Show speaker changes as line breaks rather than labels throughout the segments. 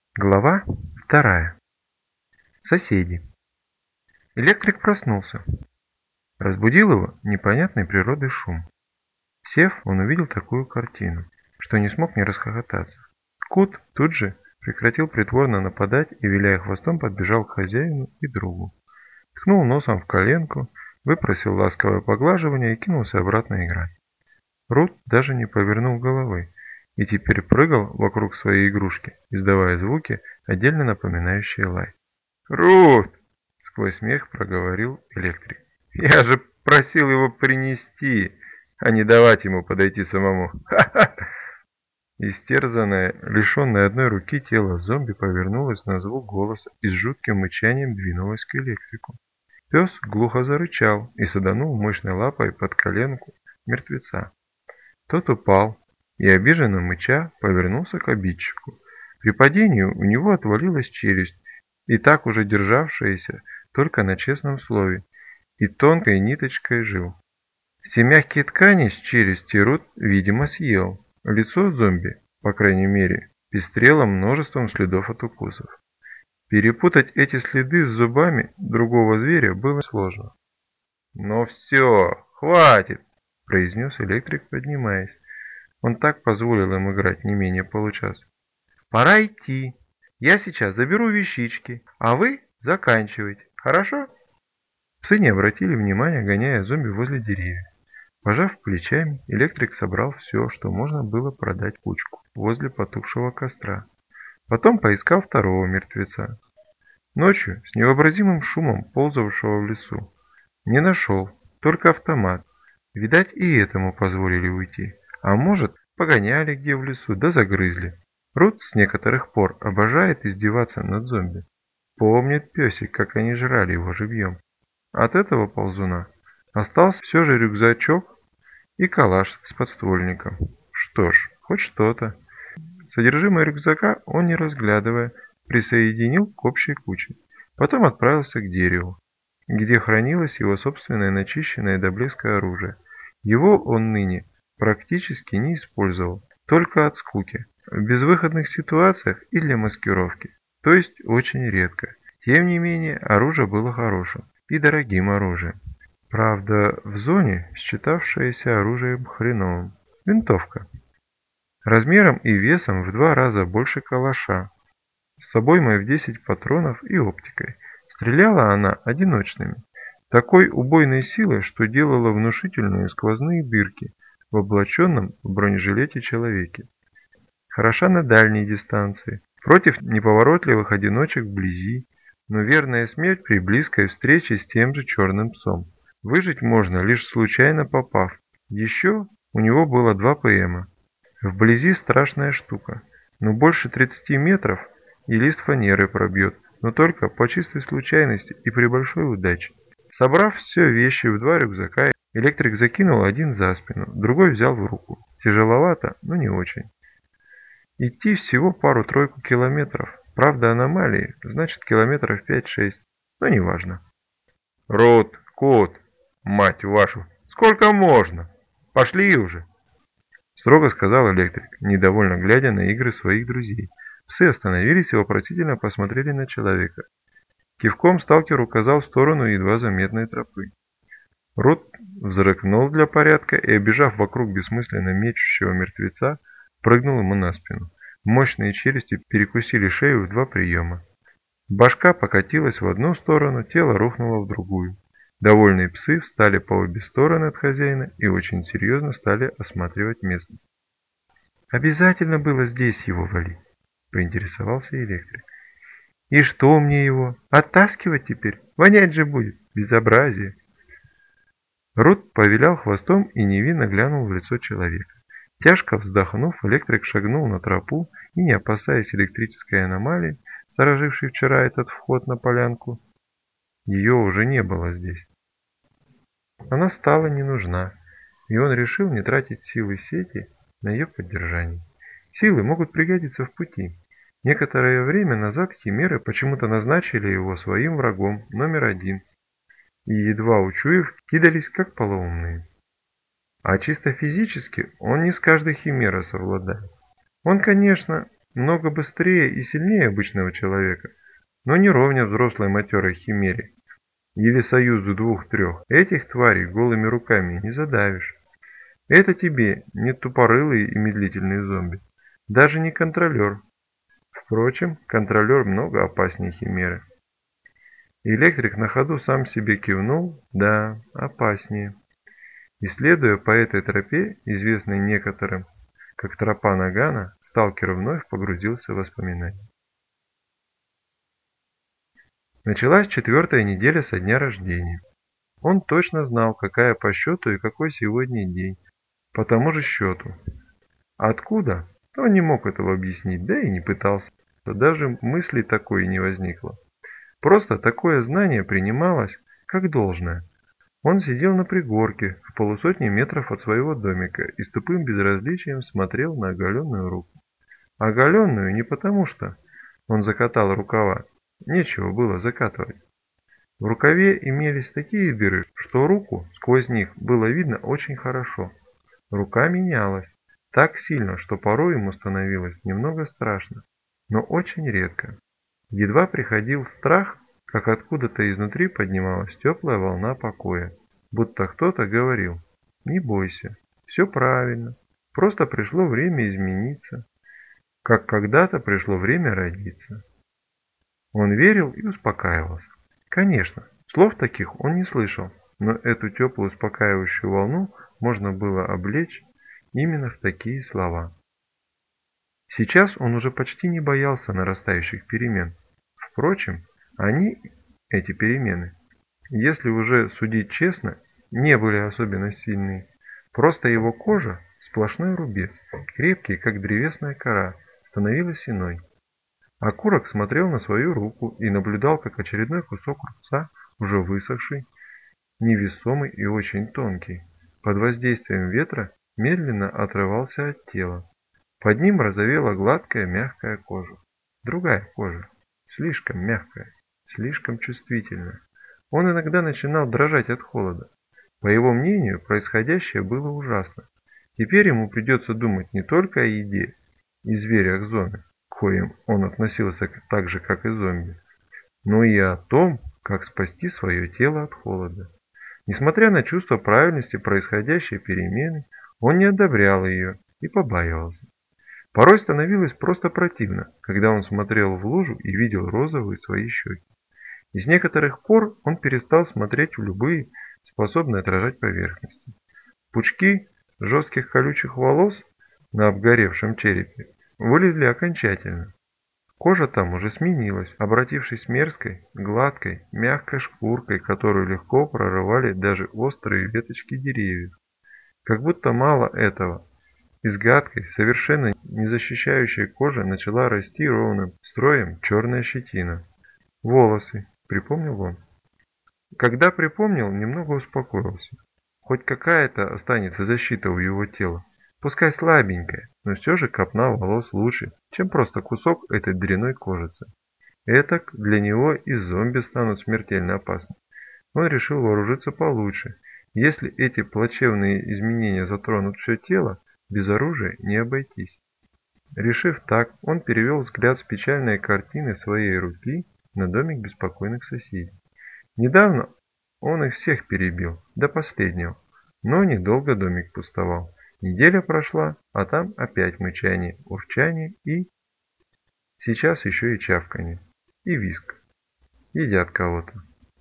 Глава 2. Соседи. Электрик проснулся. Разбудил его непонятной природы шум. Сев, он увидел такую картину, что не смог не расхохотаться. Кот тут же прекратил притворно нападать и, виляя хвостом, подбежал к хозяину и другу. Ткнул носом в коленку, выпросил ласковое поглаживание и кинулся обратно играть. Рут даже не повернул головы и теперь прыгал вокруг своей игрушки, издавая звуки, отдельно напоминающие лай. «Рут!» — сквозь смех проговорил электрик. «Я же просил его принести, а не давать ему подойти самому. Ха-ха!» Истерзанное, лишенное одной руки тело зомби повернулось на звук голоса и с жутким мычанием двинулось к электрику. Пес глухо зарычал и саданул мощной лапой под коленку мертвеца. Тот упал и, обиженно мыча, повернулся к обидчику. При падении у него отвалилась челюсть, и так уже державшаяся только на честном слове, и тонкой ниточкой жил. Все мягкие ткани с челюсти Рут, видимо, съел. Лицо зомби, по крайней мере, пестрело множеством следов от укусов. Перепутать эти следы с зубами другого зверя было сложно. «Ну все, хватит!» – произнес электрик, поднимаясь. Он так позволил им играть не менее получаса. «Пора идти. Я сейчас заберу вещички, а вы заканчивайте. Хорошо?» Псы не обратили внимания, гоняя зомби возле деревьев. Пожав плечами, электрик собрал все, что можно было продать кучку возле потухшего костра. Потом поискал второго мертвеца. Ночью, с невообразимым шумом ползавшего в лесу, не нашел, только автомат. Видать, и этому позволили уйти. А может, погоняли где в лесу, да загрызли. Рут с некоторых пор обожает издеваться над зомби. Помнит песик, как они жрали его живьем. От этого ползуна остался все же рюкзачок и калаш с подствольником. Что ж, хоть что-то. Содержимое рюкзака он, не разглядывая, присоединил к общей куче. Потом отправился к дереву, где хранилось его собственное начищенное до блеска оружие. Его он ныне практически не использовал, только от скуки, в безвыходных ситуациях и для маскировки, то есть очень редко. Тем не менее, оружие было хорошим и дорогим оружием. Правда, в зоне считавшееся оружием хреновым. Винтовка. Размером и весом в 2 раза больше калаша, с обоймой в 10 патронов и оптикой. Стреляла она одиночными, такой убойной силой, что делала внушительные сквозные дырки в облаченном в бронежилете человеке. Хороша на дальней дистанции, против неповоротливых одиночек вблизи, но верная смерть при близкой встрече с тем же черным псом. Выжить можно, лишь случайно попав. Еще у него было 2 ПМа. Вблизи страшная штука, но больше 30 метров и лист фанеры пробьет, но только по чистой случайности и при большой удаче. Собрав все вещи в 2 рюкзака, электрик закинул один за спину, другой взял в руку. Тяжеловато, но не очень. Идти всего пару-тройку километров. Правда, аномалии, значит километров 5-6, но неважно. «Рот, кот, мать вашу, сколько можно? Пошли уже!» Строго сказал электрик, недовольно глядя на игры своих друзей. Псы остановились и вопросительно посмотрели на человека. Кивком сталкер указал в сторону едва заметной тропы. Рот взрыкнул для порядка и, обежав вокруг бессмысленно мечущего мертвеца, прыгнул ему на спину. Мощные челюсти перекусили шею в 2 приема. Башка покатилась в одну сторону, тело рухнуло в другую. Довольные псы встали по обе стороны от хозяина и очень серьезно стали осматривать местность. «Обязательно было здесь его валить?» – поинтересовался электрик. «И что мне его? Оттаскивать теперь? Вонять же будет! Безобразие!» Рут повилял хвостом и невинно глянул в лицо человека. Тяжко вздохнув, электрик шагнул на тропу и, не опасаясь электрической аномалии, сторожившей вчера этот вход на полянку, ее уже не было здесь. Она стала не нужна, и он решил не тратить силы сети на ее поддержание. Силы могут пригодиться в пути. Некоторое время назад химеры почему-то назначили его своим врагом номер 1, и, едва учуяв, кидались как полоумные. А чисто физически он не с каждой химерой совладает. Он, конечно, много быстрее и сильнее обычного человека, но не ровня взрослой матерой химере или союзу двух-трех. Этих тварей голыми руками не задавишь. Это тебе не тупорылые и медлительные зомби, даже не контролер. Впрочем, контролер много опаснее химеры. Электрик на ходу сам себе кивнул, да, опаснее. И следуя по этой тропе, известной некоторым как тропа Нагана, сталкер вновь погрузился в воспоминания. Началась 4-я неделя со дня рождения. Он точно знал, какая по счету и какой сегодня день, по тому же счету. Откуда? Он не мог этого объяснить, да и не пытался. Даже мысли такой не возникло. Просто такое знание принималось как должное. Он сидел на пригорке в полусотни метров от своего домика и с тупым безразличием смотрел на оголенную руку. Оголенную не потому, что он закатал рукава, нечего было закатывать. В рукаве имелись такие дыры, что руку сквозь них было видно очень хорошо. Рука менялась так сильно, что порой ему становилось немного страшно, но очень редко. Едва приходил страх, как откуда-то изнутри поднималась теплая волна покоя, будто кто-то говорил: «Не бойся, все правильно, просто пришло время измениться, как когда-то пришло время родиться». Он верил и успокаивался. Конечно, слов таких он не слышал, но эту теплую успокаивающую волну можно было облечь именно в такие слова. Сейчас он уже почти не боялся нарастающих перемен. Впрочем, эти перемены, если уже судить честно, не были особенно сильны. Просто его кожа, сплошной рубец, крепкий, как древесная кора, становилась иной. Окурок смотрел на свою руку и наблюдал, как очередной кусок рубца, уже высохший, невесомый и очень тонкий, под воздействием ветра медленно отрывался от тела. Под ним розовела гладкая мягкая кожа. Другая кожа, слишком мягкая, слишком чувствительная. Он иногда начинал дрожать от холода. По его мнению, происходящее было ужасно. Теперь ему придется думать не только о еде и зверях зоны, к коим он относился так же, как и зомби, но и о том, как спасти свое тело от холода. Несмотря на чувство правильности происходящей перемены, он не одобрял ее и побаивался. Порой становилось просто противно, когда он смотрел в лужу и видел розовые свои щеки. И с некоторых пор он перестал смотреть в любые, способные отражать поверхности. Пучки жестких колючих волос на обгоревшем черепе вылезли окончательно. Кожа там уже сменилась, обратившись мерзкой, гладкой, мягкой шкуркой, которую легко прорывали даже острые веточки деревьев. Как будто мало этого, из гадкой, совершенно не защищающей кожи начала расти ровным строем черная щетина. Волосы, припомнил он. Когда припомнил, немного успокоился. Хоть какая-то останется защита у его тела. Пускай слабенькая, но все же копна волос лучше, чем просто кусок этой дрянной кожицы. Этак для него и зомби станут смертельно опасны. Он решил вооружиться получше. Если эти плачевные изменения затронут все тело, без оружия не обойтись. Решив так, он перевел взгляд с печальной картины своей руки на домик беспокойных соседей. Недавно он их всех перебил, до последнего, но недолго домик пустовал. Неделя прошла, а там опять мычание, урчание и... Сейчас еще и чавканье, и визг. Едят кого-то.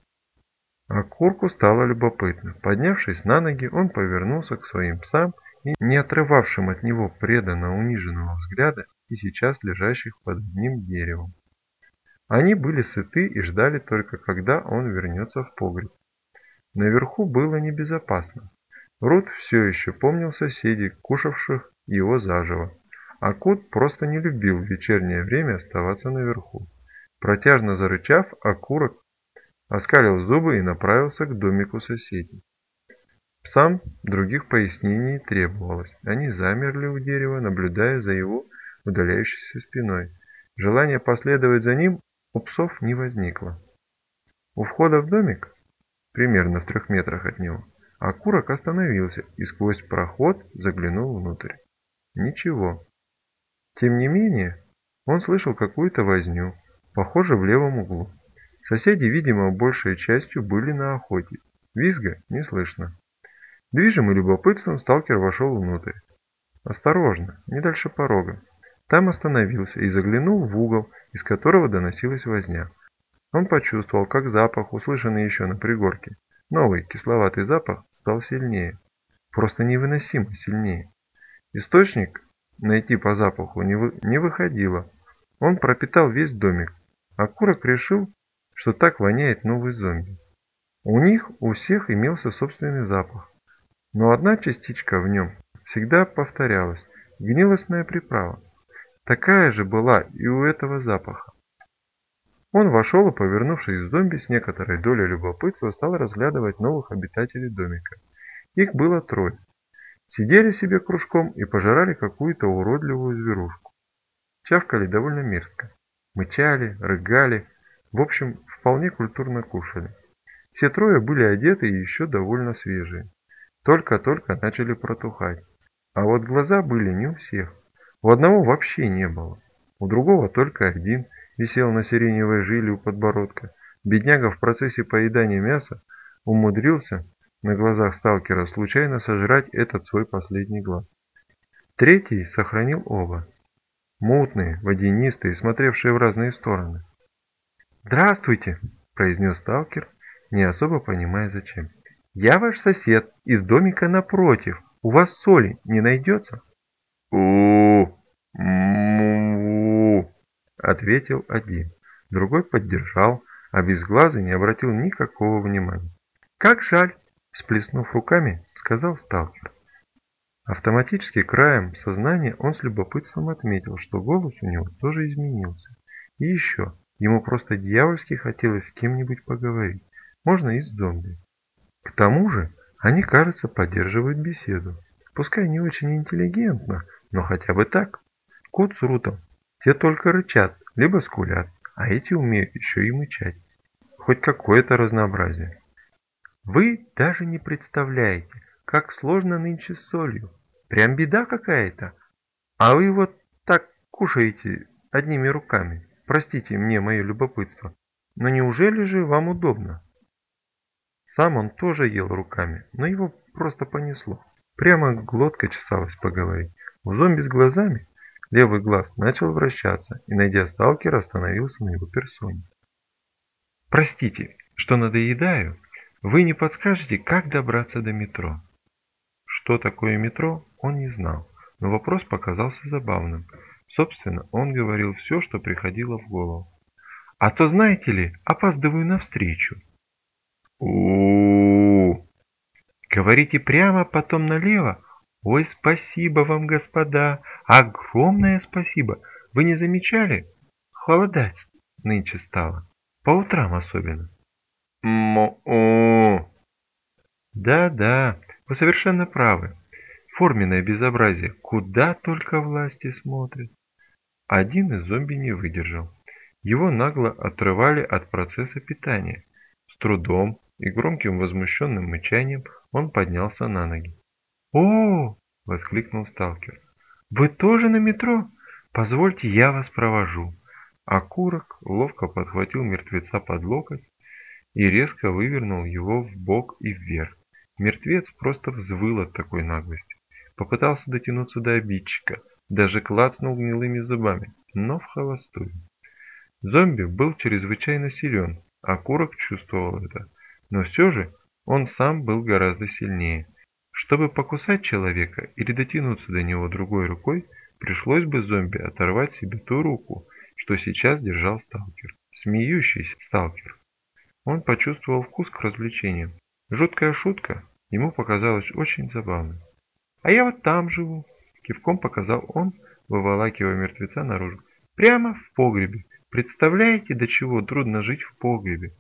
А Курку стало любопытно. Поднявшись на ноги, он повернулся к своим псам и не отрывавшим от него преданно униженного взгляда и сейчас лежащих под одним деревом. Они были сыты и ждали только, когда он вернется в погреб. Наверху было небезопасно. Рут все еще помнил соседей, кушавших его заживо, а кот просто не любил в вечернее время оставаться наверху. Протяжно зарычав, окурок оскалил зубы и направился к домику соседей. Псам других пояснений не требовалось. Они замерли у дерева, наблюдая за его удаляющейся спиной. Желание последовать за ним у псов не возникло. У входа в домик, примерно в 3 метрах от него, окурок остановился и сквозь проход заглянул внутрь. Ничего. Тем не менее, Он слышал какую-то возню, похоже, в левом углу. Соседи, видимо, большей частью были на охоте. Визга не слышно. Движимый любопытством, сталкер вошел внутрь. Осторожно, не дальше порога. Там остановился и заглянул в угол, из которого доносилась возня. Он почувствовал, как запах, услышанный еще на пригорке, новый кисловатый запах, стал сильнее. Просто невыносимо сильнее. Источник найти по запаху не выходило. Он пропитал весь домик. Окурок решил, что так воняет новый зомби. У них у всех имелся собственный запах. Но одна частичка в нем всегда повторялась – гнилостная приправа. Такая же была и у этого запаха. Он вошел и, повернувшись к зомби, с некоторой долей любопытства стал разглядывать новых обитателей домика. Их было трое. Сидели себе кружком и пожирали какую-то уродливую зверушку. Чавкали довольно мерзко. Мычали, рыгали, в общем, вполне культурно кушали. Все трое были одеты и еще довольно свежие. Только-только начали протухать. А вот глаза были не у всех. У одного вообще не было. У другого только один висел на сиреневой жиле у подбородка. Бедняга в процессе поедания мяса умудрился на глазах сталкера случайно сожрать этот свой последний глаз. Третий сохранил оба. Мутные, водянистые, смотревшие в разные стороны. «Здравствуйте!» – произнес сталкер, не особо понимая зачем. «Я ваш сосед из домика напротив. У вас соли не найдется?» «У-у-у!» – ответил один. Другой поддержал, а безглазый не обратил никакого внимания. «Как жаль!» – всплеснув руками, сказал сталкер. Автоматически краем сознания он с любопытством отметил, что голос у него тоже изменился. И еще, ему просто дьявольски хотелось с кем-нибудь поговорить, можно и с зомби. К тому же, они, кажется, поддерживают беседу. Пускай не очень интеллигентно, но хотя бы так. Кот с Рутом, те только рычат, либо скулят, а эти умеют еще и мычать. Хоть какое-то разнообразие. Вы даже не представляете, как сложно нынче с солью. Прям беда какая-то. А вы вот так кушаете одними руками. Простите мне мое любопытство. Но неужели же вам удобно? Сам он тоже ел руками, но его просто понесло. Прямо глотка чесалась поговорить. У зомби с глазами левый глаз начал вращаться и, найдя сталкера, остановился на его персоне. Простите, что надоедаю. Вы не подскажете, как добраться до метро? Что такое метро, он не знал, но вопрос показался забавным. Собственно, он говорил все, что приходило в голову. А то, знаете ли, опаздываю навстречу. У-у-у! Говорите прямо, потом налево? Ой, спасибо вам, господа, огромное спасибо. Вы не замечали? Холодать нынче стало, по утрам особенно. М-о-о! Да-да, вы совершенно правы. Форменное безобразие, куда только власти смотрят. Один из зомби не выдержал. Его нагло отрывали от процесса питания. С трудом и громким возмущенным мычанием он поднялся на ноги. «О!» – воскликнул сталкер. «Вы тоже на метро? Позвольте, я вас провожу». Окурок ловко подхватил мертвеца под локоть и резко вывернул его в бок и вверх. Мертвец просто взвыл от такой наглости. Попытался дотянуться до обидчика, даже клацнул гнилыми зубами, но в холостую. Зомби был чрезвычайно силен, окурок чувствовал это, но все же он сам был гораздо сильнее. Чтобы покусать человека или дотянуться до него другой рукой, пришлось бы зомби оторвать себе ту руку, что сейчас держал сталкер. Смеющийся сталкер. Он почувствовал вкус к развлечениям. Жуткая шутка ему показалась очень забавной. «А я вот там живу», — кивком показал он, выволакивая мертвеца наружу. «Прямо в погребе. Представляете, до чего трудно жить в погребе?»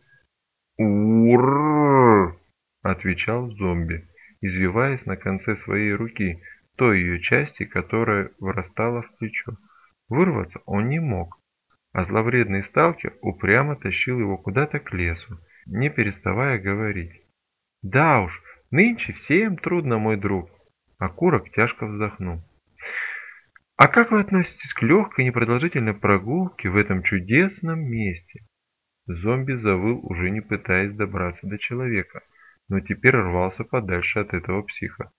«Ур!» — отвечал зомби, извиваясь на конце своей руки, той ее части, которая вырастала в плечо. Вырваться он не мог, а зловредный сталкер упрямо тащил его куда-то к лесу, не переставая говорить. «Да уж, нынче всем трудно, мой друг!» Окурок тяжко вздохнул. А как вы относитесь к легкой непродолжительной прогулке в этом чудесном месте? Зомби завыл, уже не пытаясь добраться до человека, но теперь рвался подальше от этого психа.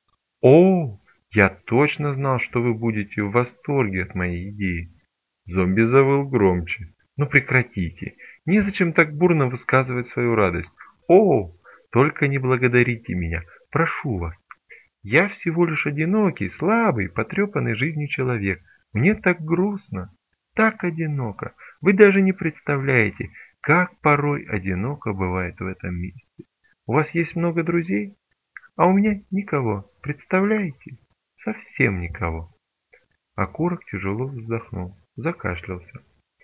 О, я точно знал, что вы будете в восторге от моей идеи. Зомби завыл громче. Ну прекратите, незачем так бурно высказывать свою радость. О, только не благодарите меня, прошу вас. Я всего лишь одинокий, слабый, потрепанный жизнью человек. Мне так грустно, так одиноко. Вы даже не представляете, как порой одиноко бывает в этом месте. У вас есть много друзей, а у меня никого. Представляете? Совсем никого. Окурок тяжело вздохнул, закашлялся.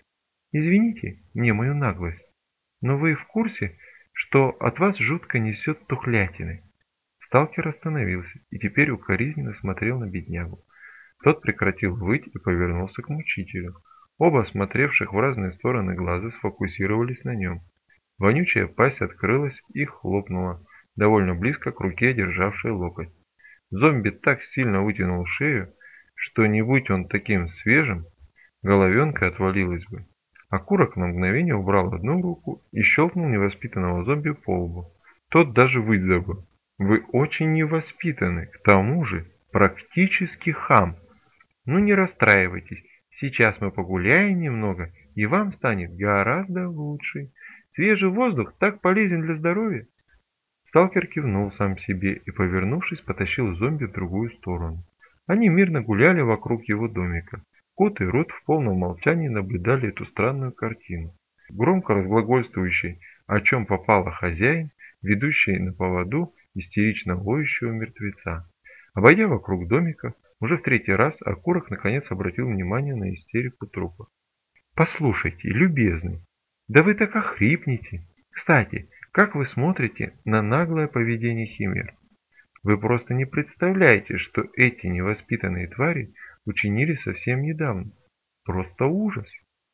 Извините мне мою наглость, но вы в курсе, что от вас жутко несет тухлятиной? Сталкер остановился и теперь укоризненно смотрел на беднягу. Тот прекратил выть и повернулся к мучителю. Оба смотревших в разные стороны глаза сфокусировались на нем. Вонючая пасть открылась и хлопнула, довольно близко к руке, державшей локоть. Зомби так сильно вытянул шею, что не будь он таким свежим, головенка отвалилась бы. Окурок на мгновение убрал одну руку и щелкнул невоспитанного зомби по лбу. Тот даже выть забыл. Вы очень невоспитаны, к тому же практически хам. Ну не расстраивайтесь, сейчас мы погуляем немного, и вам станет гораздо лучше. Свежий воздух так полезен для здоровья. Сталкер кивнул сам себе и, повернувшись, потащил зомби в другую сторону. Они мирно гуляли вокруг его домика. Кот и Рут в полном молчании наблюдали эту странную картину. Громко разглагольствующий, о чем попало хозяин, ведущий на поводу истерично воющего мертвеца. Обойдя вокруг домика, уже в третий раз Окурок наконец обратил внимание на истерику трупа. «Послушайте, любезный, да вы так охрипнете. Кстати, как вы смотрите на наглое поведение химер? Вы просто не представляете, что эти невоспитанные твари учинили совсем недавно. Просто ужас!»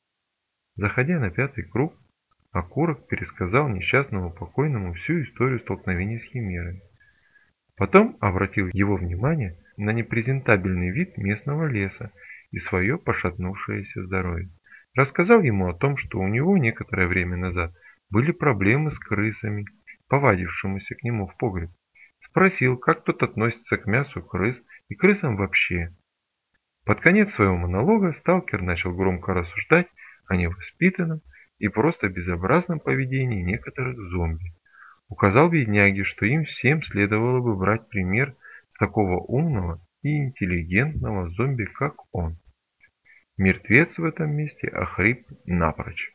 Заходя на пятый круг, Окурок пересказал несчастному покойному всю историю столкновения с химерой. Потом обратил его внимание на непрезентабельный вид местного леса и свое пошатнувшееся здоровье. Рассказал ему о том, что у него некоторое время назад были проблемы с крысами, повадившимися к нему в погреб. Спросил, как тот относится к мясу крыс и крысам вообще. Под конец своего монолога сталкер начал громко рассуждать о невоспитанном и просто безобразном поведении некоторых зомби. Указал бедняге, что им всем следовало бы брать пример с такого умного и интеллигентного зомби, как он. Мертвец в этом месте охрип напрочь.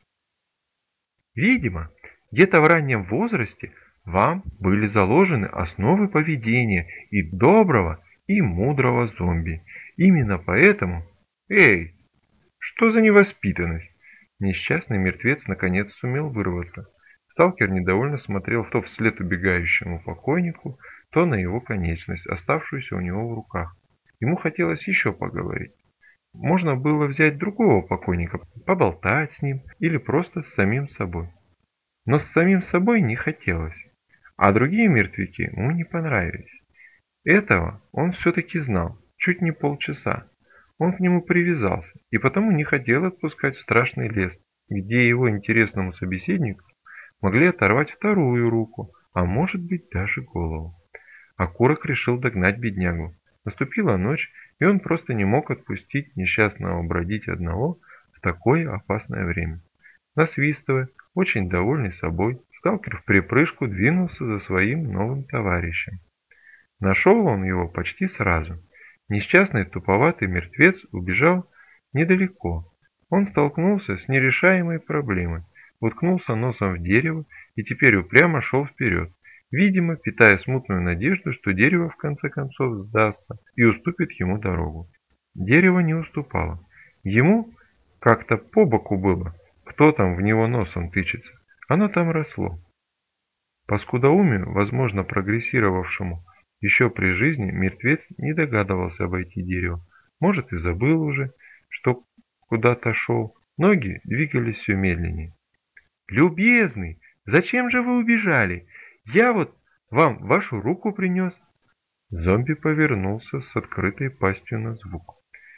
Видимо, где-то в раннем возрасте вам были заложены основы поведения и доброго, и мудрого зомби. Именно поэтому... Эй, что за невоспитанность? Несчастный мертвец наконец сумел вырваться. Сталкер недовольно смотрел то вслед убегающему покойнику, то на его конечность, оставшуюся у него в руках. Ему хотелось еще поговорить. Можно было взять другого покойника, поболтать с ним или просто с самим собой. Но с самим собой не хотелось, а другие мертвяки ему не понравились. Этого он все-таки знал, чуть не полчаса. Он к нему привязался и потому не хотел отпускать в страшный лес, где его интересному собеседнику могли оторвать вторую руку, а может быть даже голову. Окурок решил догнать беднягу. Наступила ночь, и он просто не мог отпустить несчастного бродить одного в такое опасное время. Насвистывая, очень довольный собой, сталкер в припрыжку двинулся за своим новым товарищем. Нашел он его почти сразу. Несчастный туповатый мертвец убежал недалеко. Он столкнулся с нерешаемой проблемой, уткнулся носом в дерево и теперь упрямо шел вперед, видимо, питая смутную надежду, что дерево в конце концов сдастся и уступит ему дорогу. Дерево не уступало. Ему как-то по боку было, кто там в него носом тычется. Оно там росло. По скудоумию, возможно, прогрессировавшему еще при жизни, мертвец не догадывался обойти дерево. Может, и забыл уже, что куда-то шел. Ноги двигались все медленнее. «Любезный, зачем же вы убежали? Я вот вам вашу руку принес». Зомби повернулся с открытой пастью на звук.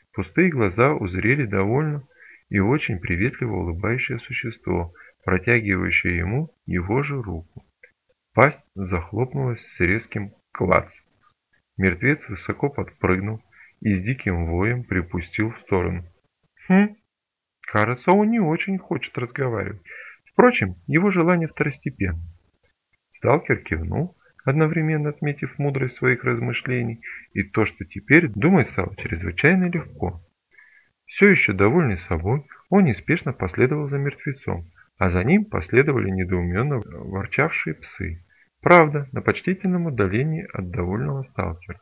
Пустые глаза узрели довольно и очень приветливо улыбающее существо, протягивающее ему его же руку. Пасть захлопнулась с резким клац. Мертвец высоко подпрыгнул и с диким воем припустил в сторону. Кажется, он не очень хочет разговаривать. Впрочем, его желание второстепенно. Сталкер кивнул, одновременно отметив мудрость своих размышлений и то, что теперь думать стало чрезвычайно легко. Все еще довольный собой, он неспешно последовал за мертвецом, а за ним последовали недоуменно ворчавшие псы. Правда, на почтительном удалении от довольного сталкера.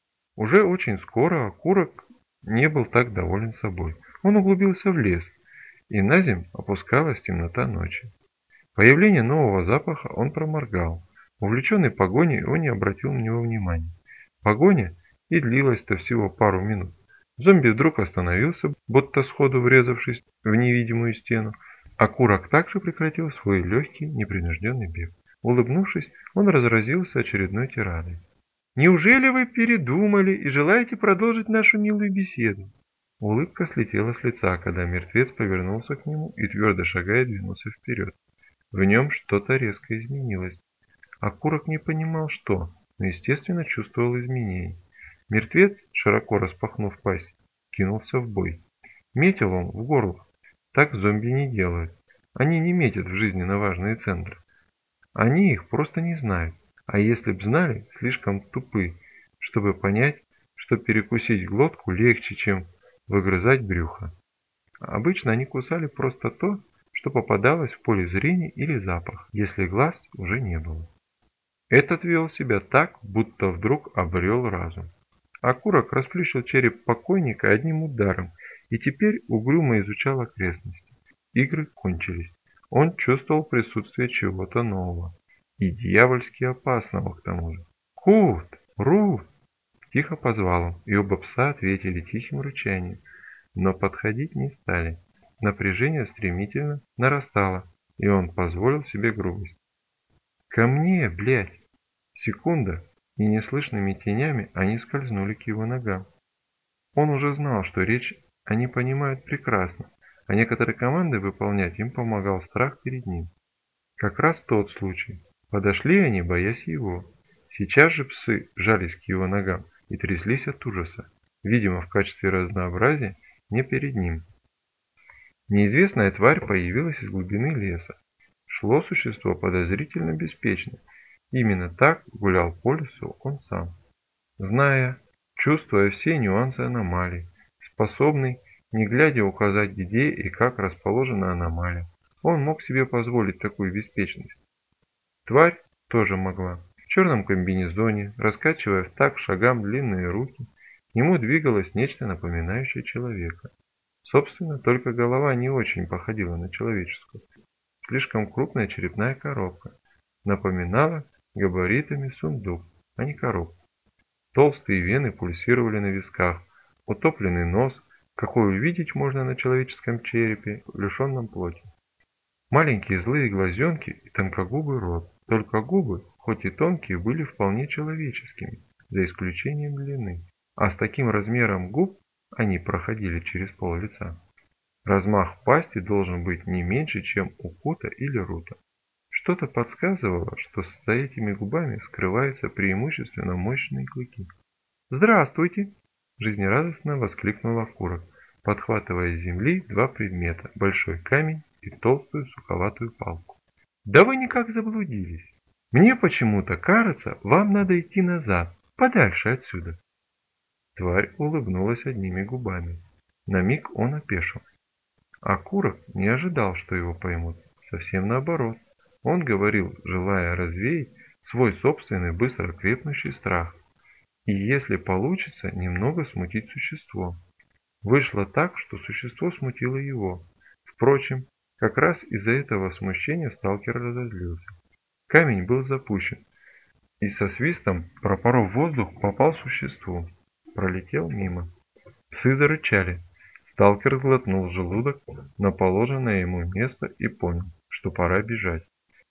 Уже очень скоро окурок не был так доволен собой. Он углубился в лес, и на земь опускалась темнота ночи. Появление нового запаха он проморгал. Увлеченный погоней, он не обратил на него внимания. Погоня и длилась-то всего пару минут. Зомби вдруг остановился, будто сходу врезавшись в невидимую стену. Окурок также прекратил свой легкий, непринужденный бег. Улыбнувшись, он разразился очередной тирадой. «Неужели вы передумали и желаете продолжить нашу милую беседу?» Улыбка слетела с лица, когда мертвец повернулся к нему и, твердо шагая, двинулся вперед. В нем что-то резко изменилось. Окурок не понимал, что, но, естественно, чувствовал изменения. Мертвец, широко распахнув пасть, кинулся в бой. Метил он в горло. Так зомби не делают. Они не метят в жизненно важные центры. Они их просто не знают. А если б знали, слишком тупы, чтобы понять, что перекусить глотку легче, чем выгрызать брюхо. Обычно они кусали просто то, что попадалось в поле зрения или запах, если глаз уже не было. Этот вел себя так, будто вдруг обрел разум. Окурок расплющил череп покойника одним ударом и теперь угрюмо изучал окрестности. Игры кончились. Он чувствовал присутствие чего-то нового. И дьявольски опасного к тому же. «Кут! Рут!» Тихо позвал он, и оба пса ответили тихим рычанием, но подходить не стали. Напряжение стремительно нарастало, и он позволил себе грубость. «Ко мне, блядь!» Секунда, и неслышными тенями они скользнули к его ногам. Он уже знал, что речь они понимают прекрасно, а некоторые команды выполнять им помогал страх перед ним. Как раз тот случай. Подошли они, боясь его. Сейчас же псы жались к его ногам и тряслись от ужаса, видимо, в качестве разнообразия не перед ним. Неизвестная тварь появилась из глубины леса. Шло существо подозрительно беспечно. Именно так гулял по лесу он сам. Зная, чувствуя все нюансы аномалий, способный, не глядя, указать где и как расположена аномалия, он мог себе позволить такую беспечность. Тварь тоже могла. В черном комбинезоне, раскачивая в такт шагам длинные руки, к нему двигалось нечто напоминающее человека. Собственно, только голова не очень походила на человеческую. Слишком крупная черепная коробка напоминала габаритами сундук, а не коробку. Толстые вены пульсировали на висках, утопленный нос, какой увидеть можно на человеческом черепе, лишенном плоти. Маленькие злые глазенки и тонкогубый рот. Только губы, хоть и тонкие, были вполне человеческими, за исключением длины. А с таким размером губ они проходили через пол лица. Размах пасти должен быть не меньше, чем у Кута или Рута. Что-то подсказывало, что за этими губами скрываются преимущественно мощные клыки. «Здравствуйте!» – жизнерадостно воскликнул окурок, подхватывая с земли два предмета – большой камень и толстую суковатую палку. «Да вы никак заблудились! Мне почему-то кажется, вам надо идти назад, подальше отсюда!» Тварь улыбнулась одними губами. На миг он опешил. Окурок не ожидал, что его поймут. Совсем наоборот. Он говорил, желая развеять свой собственный быстро крепнущий страх. И если получится, немного смутить существо. Вышло так, что существо смутило его. Впрочем, как раз из-за этого смущения сталкер разозлился. Камень был запущен, и со свистом, пропоров воздух, попал существу. Пролетел мимо. Псы зарычали. Сталкер сглотнул желудок на положенное ему место и понял, что пора бежать.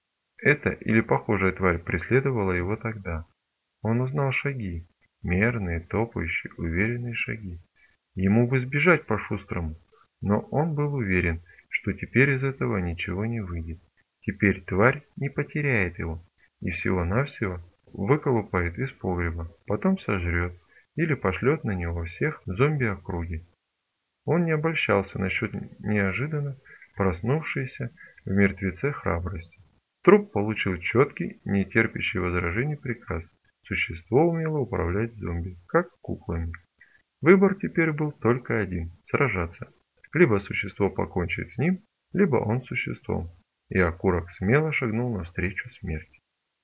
Эта или похожая тварь преследовала его тогда. Он узнал шаги, мерные, топающие, уверенные шаги. Ему бы сбежать по-шустрому, но он был уверен, что теперь из этого ничего не выйдет. Теперь тварь не потеряет его и всего-навсего выколупает из погреба, потом сожрет или пошлет на него всех зомби округи. Он не обольщался насчет неожиданно проснувшейся в мертвеце храбрости. Труп получил четкий, не терпящий возражений приказ. Существо умело управлять зомби, как куклами. Выбор теперь был только один – сражаться. Либо существо покончит с ним, либо он с существом. И окурок смело шагнул навстречу смерти.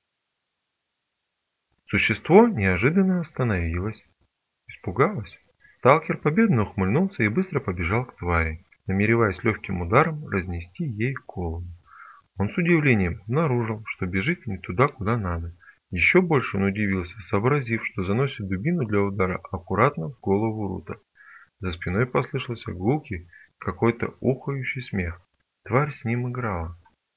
Существо неожиданно остановилось. Испугалось. Сталкер победно ухмыльнулся и быстро побежал к твари, намереваясь легким ударом разнести ей голову. Он с удивлением обнаружил, что бежит не туда, куда надо. Еще больше он удивился, сообразив, что заносит дубину для удара аккуратно в голову Рута. За спиной послышался гулкий, какой-то ухающий смех. Тварь с ним играла.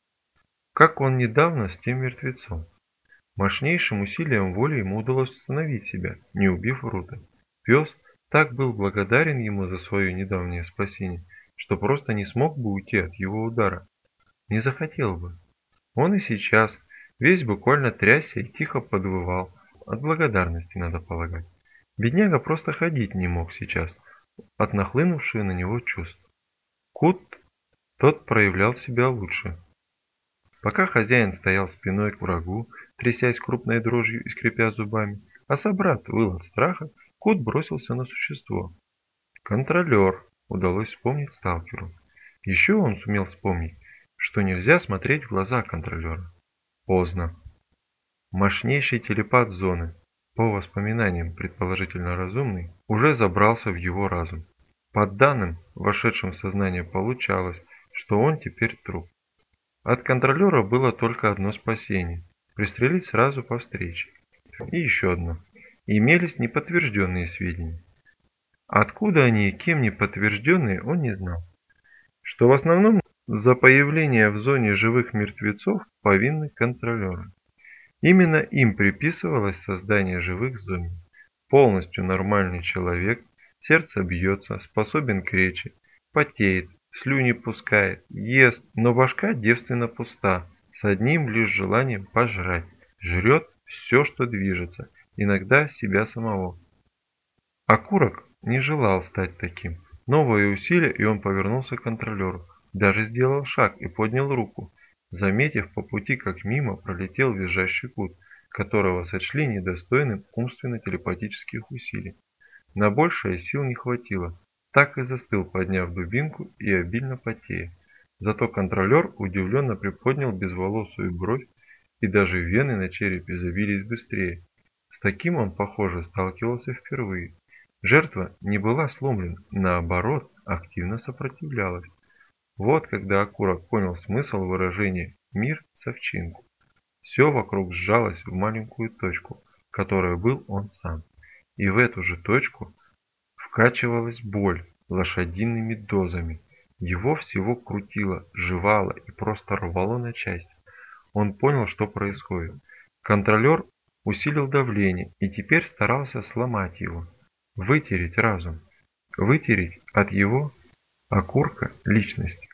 Как он недавно с тем мертвецом. Мощнейшим усилием воли ему удалось остановить себя, не убив Рута. Пес так был благодарен ему за свое недавнее спасение, что просто не смог бы уйти от его удара. Не захотел бы. Он и сейчас весь буквально трясся и тихо подвывал. От благодарности, надо полагать. Бедняга просто ходить не мог сейчас, от нахлынувшего на него чувств. Кут тот проявлял себя лучше. Пока хозяин стоял спиной к врагу, трясясь крупной дрожью и скрипя зубами, а собрат выл от страха, Кут бросился на существо. Контролер, удалось вспомнить сталкеру. Еще он сумел вспомнить, что нельзя смотреть в глаза контролера. Поздно. Мощнейший телепат зоны, по воспоминаниям предположительно разумный, уже забрался в его разум. По данным, вошедшим в сознание, получалось, что он теперь труп. От контролера было только одно спасение – пристрелить сразу по встрече. И еще одно. Имелись неподтвержденные сведения. Откуда они и кем не подтвержденные, он не знал. Что в основном за появление в зоне живых мертвецов повинны контролеры. Именно им приписывалось создание живых зомби. Полностью нормальный человек, сердце бьется, способен к речи, потеет, слюни пускает, ест, но башка девственно пуста, с одним лишь желанием пожрать. Жрет все, что движется, иногда себя самого. Окурок не желал стать таким. Новое усилие, и он повернулся к контролеру. Даже сделал шаг и поднял руку, заметив по пути, как мимо пролетел визжащий Кут, которого сочли недостойным умственно-телепатических усилий. На большее сил не хватило, так и застыл, подняв дубинку и обильно потея. Зато контролер удивленно приподнял безволосую бровь, и даже вены на черепе забились быстрее. С таким он, похоже, сталкивался впервые. Жертва не была сломлена, наоборот, активно сопротивлялась. Вот когда окурок понял смысл выражения «мир с овчинку». Все вокруг сжалось в маленькую точку, которой был он сам. И в эту же точку вкачивалась боль лошадиными дозами. Его всего крутило, жевало и просто рвало на части. Он понял, что происходит. Контролер усилил давление и теперь старался сломать его, вытереть разум, вытереть от его окурка личности,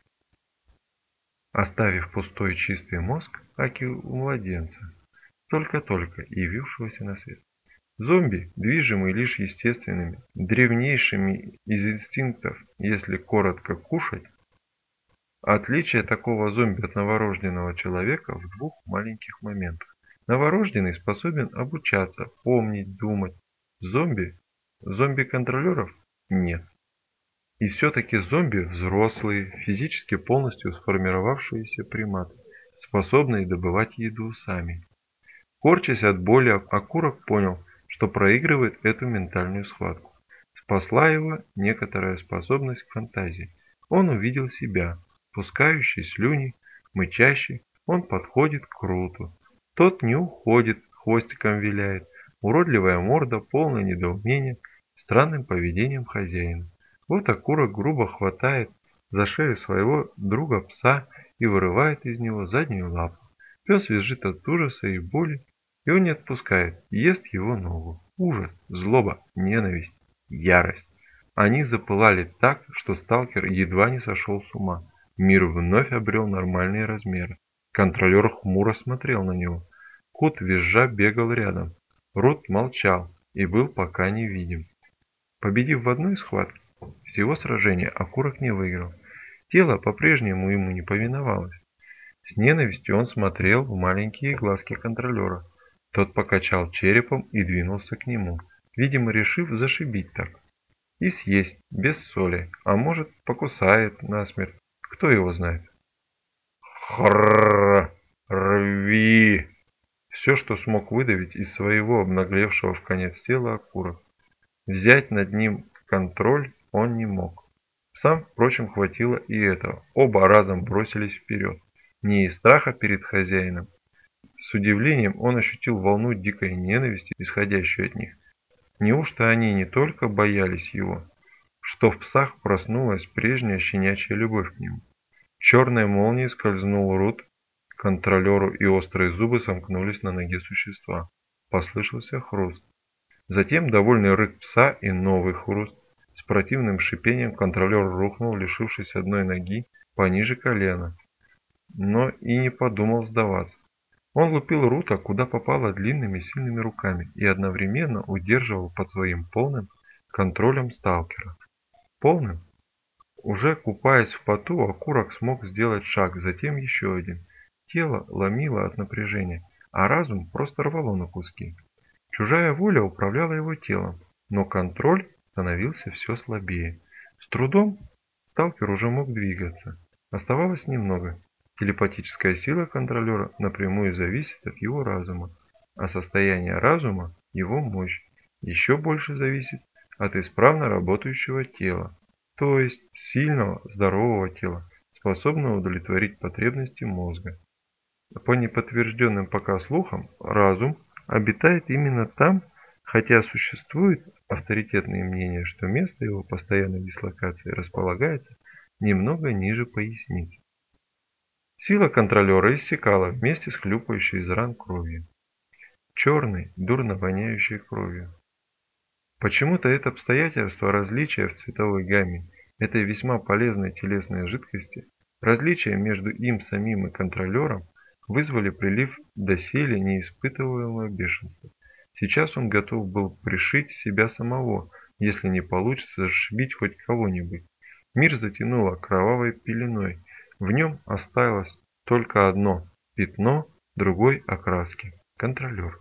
оставив пустой чистый мозг, аки у младенца, только-только явившегося на свет. Зомби, движимые лишь естественными, древнейшими из инстинктов, если коротко кушать, отличие такого зомби от новорожденного человека в двух маленьких моментах. Новорожденный способен обучаться, помнить, думать. Зомби-контролеров нет. И все-таки зомби взрослые, физически полностью сформировавшиеся приматы, способные добывать еду сами. Корчась от боли, окурок понял, что проигрывает эту ментальную схватку. Спасла его некоторая способность к фантазии. Он увидел себя, пускающий слюни, мычащий, он подходит к Руту. Тот не уходит, хвостиком виляет, уродливая морда, полное недоумение, странным поведением хозяина. Вот окурок грубо хватает за шею своего друга-пса и вырывает из него заднюю лапу. Пес визжит от ужаса и боли, и он не отпускает, ест его ногу. Ужас, злоба, ненависть, ярость. Они запылали так, что сталкер едва не сошел с ума. Мир вновь обрел нормальные размеры. Контролер хмуро смотрел на него. Кот визжа бегал рядом. Рут молчал и был пока невидим. Победив в одной схватке, всего сражения окурок не выиграл. Тело по-прежнему ему не повиновалось. С ненавистью он смотрел в маленькие глазки контролера. Тот покачал черепом и двинулся к нему, видимо, решив зашибить так. И съесть, без соли, а может, покусает насмерть, кто его знает. Хрррр, рви! Все, что смог выдавить из своего обнаглевшего в конец тела окурок. Взять над ним контроль он не мог. Псам, впрочем, хватило и этого. Оба разом бросились вперед. Не из страха перед хозяином. С удивлением он ощутил волну дикой ненависти, исходящую от них. Неужто они не только боялись его, что в псах проснулась прежняя щенячья любовь к нему? Черной молнией скользнул Рут к контролеру, и острые зубы сомкнулись на ноге существа. Послышался хруст. Затем довольный рык пса и новый хруст. С противным шипением контролер рухнул, лишившись одной ноги пониже колена, но и не подумал сдаваться. Он лупил Рута куда попало длинными сильными руками и одновременно удерживал под своим полным контролем сталкера. Полным? Уже купаясь в поту, окурок смог сделать шаг, затем еще один. Тело ломило от напряжения, а разум просто рвало на куски. Чужая воля управляла его телом, но контроль становился все слабее. С трудом сталкер уже мог двигаться. Оставалось немного. Телепатическая сила контролера напрямую зависит от его разума, а состояние разума– его мощь. Еще больше зависит от исправно работающего тела, то есть сильного, здорового тела, способного удовлетворить потребности мозга. По неподтвержденным пока слухам, разум обитает именно там, хотя существует авторитетное мнение, что место его постоянной дислокации располагается немного ниже поясницы. Сила контролера иссякала вместе с хлюпающей из ран кровью. Черной, дурно воняющей кровью. Почему-то это обстоятельство различия в цветовой гамме этой весьма полезной телесной жидкости, различия между им самим и контролером, вызвали прилив доселе неиспытываемого бешенства. Сейчас он готов был пришить себя самого, если не получится сшибить хоть кого-нибудь. Мир затянуло кровавой пеленой. В нем осталось только одно пятно другой окраски – контролер.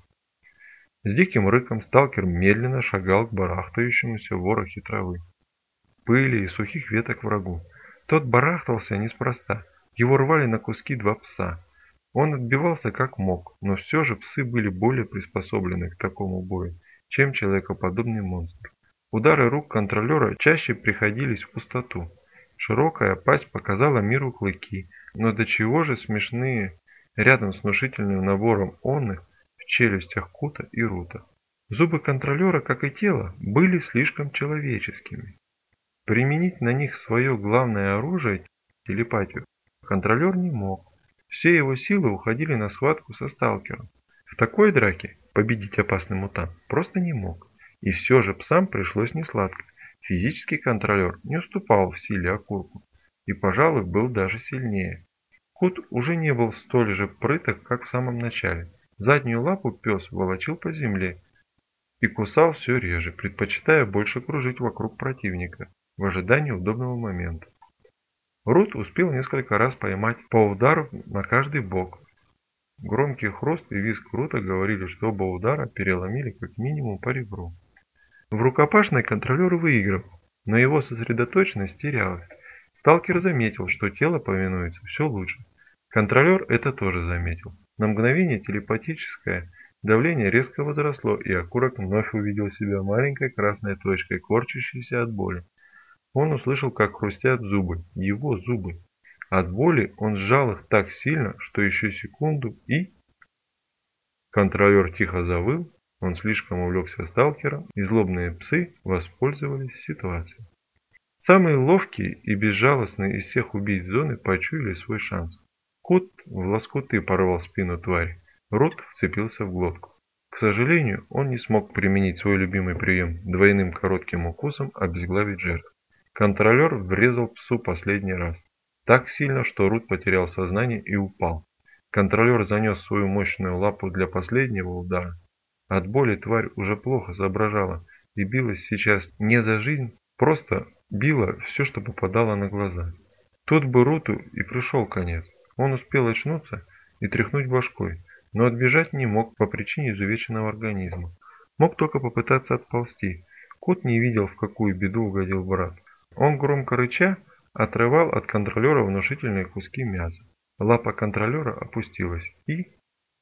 С диким рыком сталкер медленно шагал к барахтающемуся в ворохе травы, пыли и сухих веток врагу. Тот барахтался неспроста, его рвали на куски два пса. Он отбивался как мог, но все же псы были более приспособлены к такому бою, чем человекоподобный монстр. Удары рук контролера чаще приходились в пустоту. Широкая пасть показала миру клыки, но до чего же смешные рядом с внушительным набором онных в челюстях Кута и Рута. Зубы контролера, как и тело, были слишком человеческими. Применить на них свое главное оружие, телепатию, контролер не мог. Все его силы уходили на схватку со сталкером. В такой драке победить опасный мутант просто не мог. И все же псам пришлось несладко. Физический контролер не уступал в силе окурку и, пожалуй, был даже сильнее. Кут уже не был столь же прыток, как в самом начале. Заднюю лапу пес волочил по земле и кусал все реже, предпочитая больше кружить вокруг противника в ожидании удобного момента. Рут успел несколько раз поймать по удару на каждый бок. Громкий хруст и визг Рута говорили, что оба удара переломили как минимум по ребру. В рукопашной контролер выигрывал, но его сосредоточенность терялась. Сталкер заметил, что тело повинуется все лучше. Контролер это тоже заметил. На мгновение телепатическое давление резко возросло, и окурок вновь увидел себя маленькой красной точкой, корчащейся от боли. Он услышал, как хрустят зубы, его зубы. От боли он сжал их так сильно, что еще секунду и... Контролер тихо завыл. Он слишком увлекся сталкером, и злобные псы воспользовались ситуацией. Самые ловкие и безжалостные из всех убийц зоны почуяли свой шанс. Кот в лоскуты порвал спину твари. Рут вцепился в глотку. К сожалению, он не смог применить свой любимый прием двойным коротким укусом обезглавить жертву. Контролер врезал псу последний раз. Так сильно, что Рут потерял сознание и упал. Контролер занес свою мощную лапу для последнего удара. От боли тварь уже плохо соображала и билась сейчас не за жизнь, просто била все, что попадало на глаза. Тут бы Руту и пришел конец. Он успел очнуться и тряхнуть башкой, но отбежать не мог по причине изувеченного организма. Мог только попытаться отползти. Кот не видел, в какую беду угодил брат. Он громко рыча отрывал от контролера внушительные куски мяса. Лапа контролера опустилась и...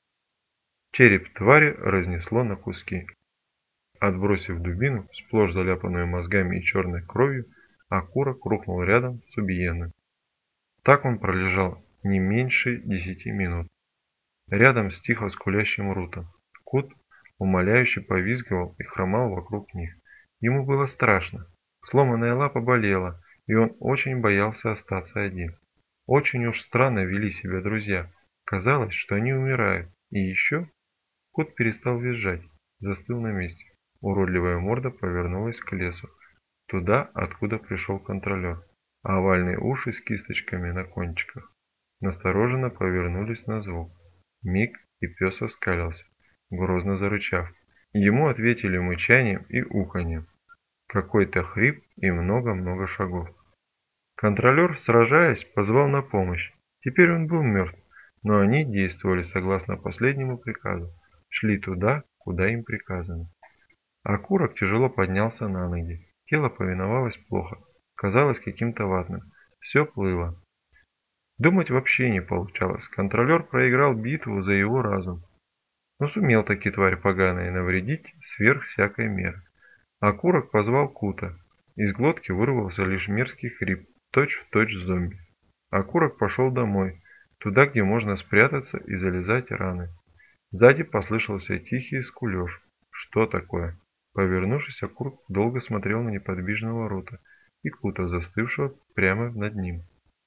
Череп твари разнесло на куски. Отбросив дубину, сплошь заляпанную мозгами и черной кровью, окурок рухнул рядом с убиенным. Так он пролежал не меньше 10 минут. Рядом с тихо скулящим Рутом. Кот умоляюще повизгивал и хромал вокруг них. Ему было страшно. Сломанная лапа болела, и он очень боялся остаться один. Очень уж странно вели себя друзья. Казалось, что они умирают. И еще кот перестал визжать, застыл на месте. Уродливая морда повернулась к лесу, туда, откуда пришел контролер. А овальные уши с кисточками на кончиках настороженно повернулись на звук. Миг, и пес оскалился, грозно зарычав. Ему ответили мычанием и уханьем. Какой-то хрип и много-много шагов. Контролер, сражаясь, позвал на помощь. Теперь он был мертв, но они действовали согласно последнему приказу. Шли туда, куда им приказано. Окурок тяжело поднялся на ноги. Тело повиновалось плохо, казалось каким-то ватным. Все плыло. Думать вообще не получалось. Контролер проиграл битву за его разум. Но сумел таки тварь поганая навредить сверх всякой меры. Окурок позвал Кута. Из глотки вырвался лишь мерзкий хрип, точь-в-точь зомби. Окурок пошел домой, туда, где можно спрятаться и залезать раны. Сзади послышался тихий скулёж. Что такое? Повернувшись, Окурок долго смотрел на неподвижного Рута и Кута, застывшего прямо над ним.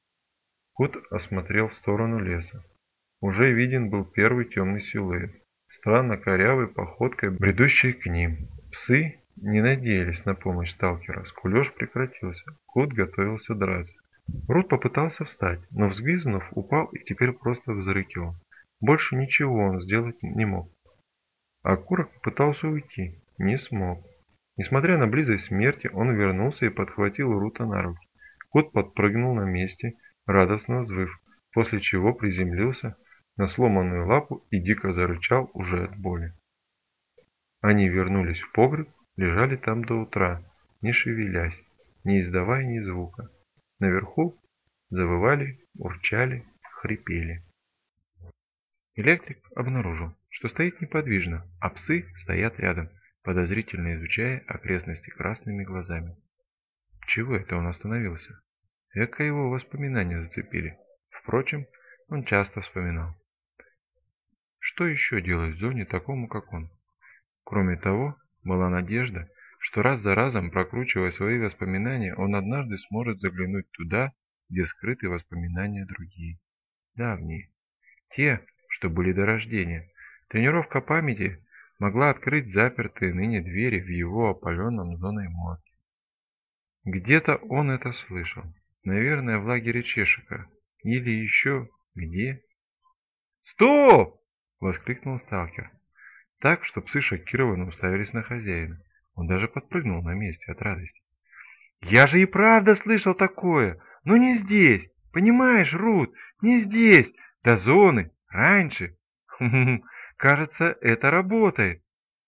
Кут осмотрел в сторону леса. Уже виден был первый темный силуэт, странно корявой походкой, бредущий к ним. Псы не надеялись на помощь сталкера. Скулёж прекратился. Кут готовился драться. Рут попытался встать, но взвизгнув, упал и теперь просто взрыкивал. Больше ничего он сделать не мог. Окурок попытался уйти. Не смог. Несмотря на близость смерти, он вернулся и подхватил Рута на руки. Кот подпрыгнул на месте, радостно взвыв, после чего приземлился на сломанную лапу и дико зарычал уже от боли. Они вернулись в погреб, лежали там до утра, не шевелясь, не издавая ни звука. Наверху завывали, урчали, хрипели. Электрик обнаружил, что стоит неподвижно, а псы стоят рядом, подозрительно изучая окрестности красными глазами. Чего это он остановился? Эко его воспоминания зацепили. Впрочем, он часто вспоминал. Что еще делать в зоне такому, как он? Кроме того, была надежда, что раз за разом, прокручивая свои воспоминания, он однажды сможет заглянуть туда, где скрыты воспоминания другие. Давние. Те, что были до рождения. Тренировка памяти могла открыть запертые ныне двери в его опаленном зоной мозге. Где-то он это слышал. Наверное, в лагере Чешика. Или еще где. «Стоп!» — воскликнул сталкер. Так, что псы шокированно уставились на хозяина. Он даже подпрыгнул на месте от радости. «Я же и правда слышал такое! Но не здесь! Понимаешь, Рут, не здесь! До зоны! Раньше! Кажется, это работает!»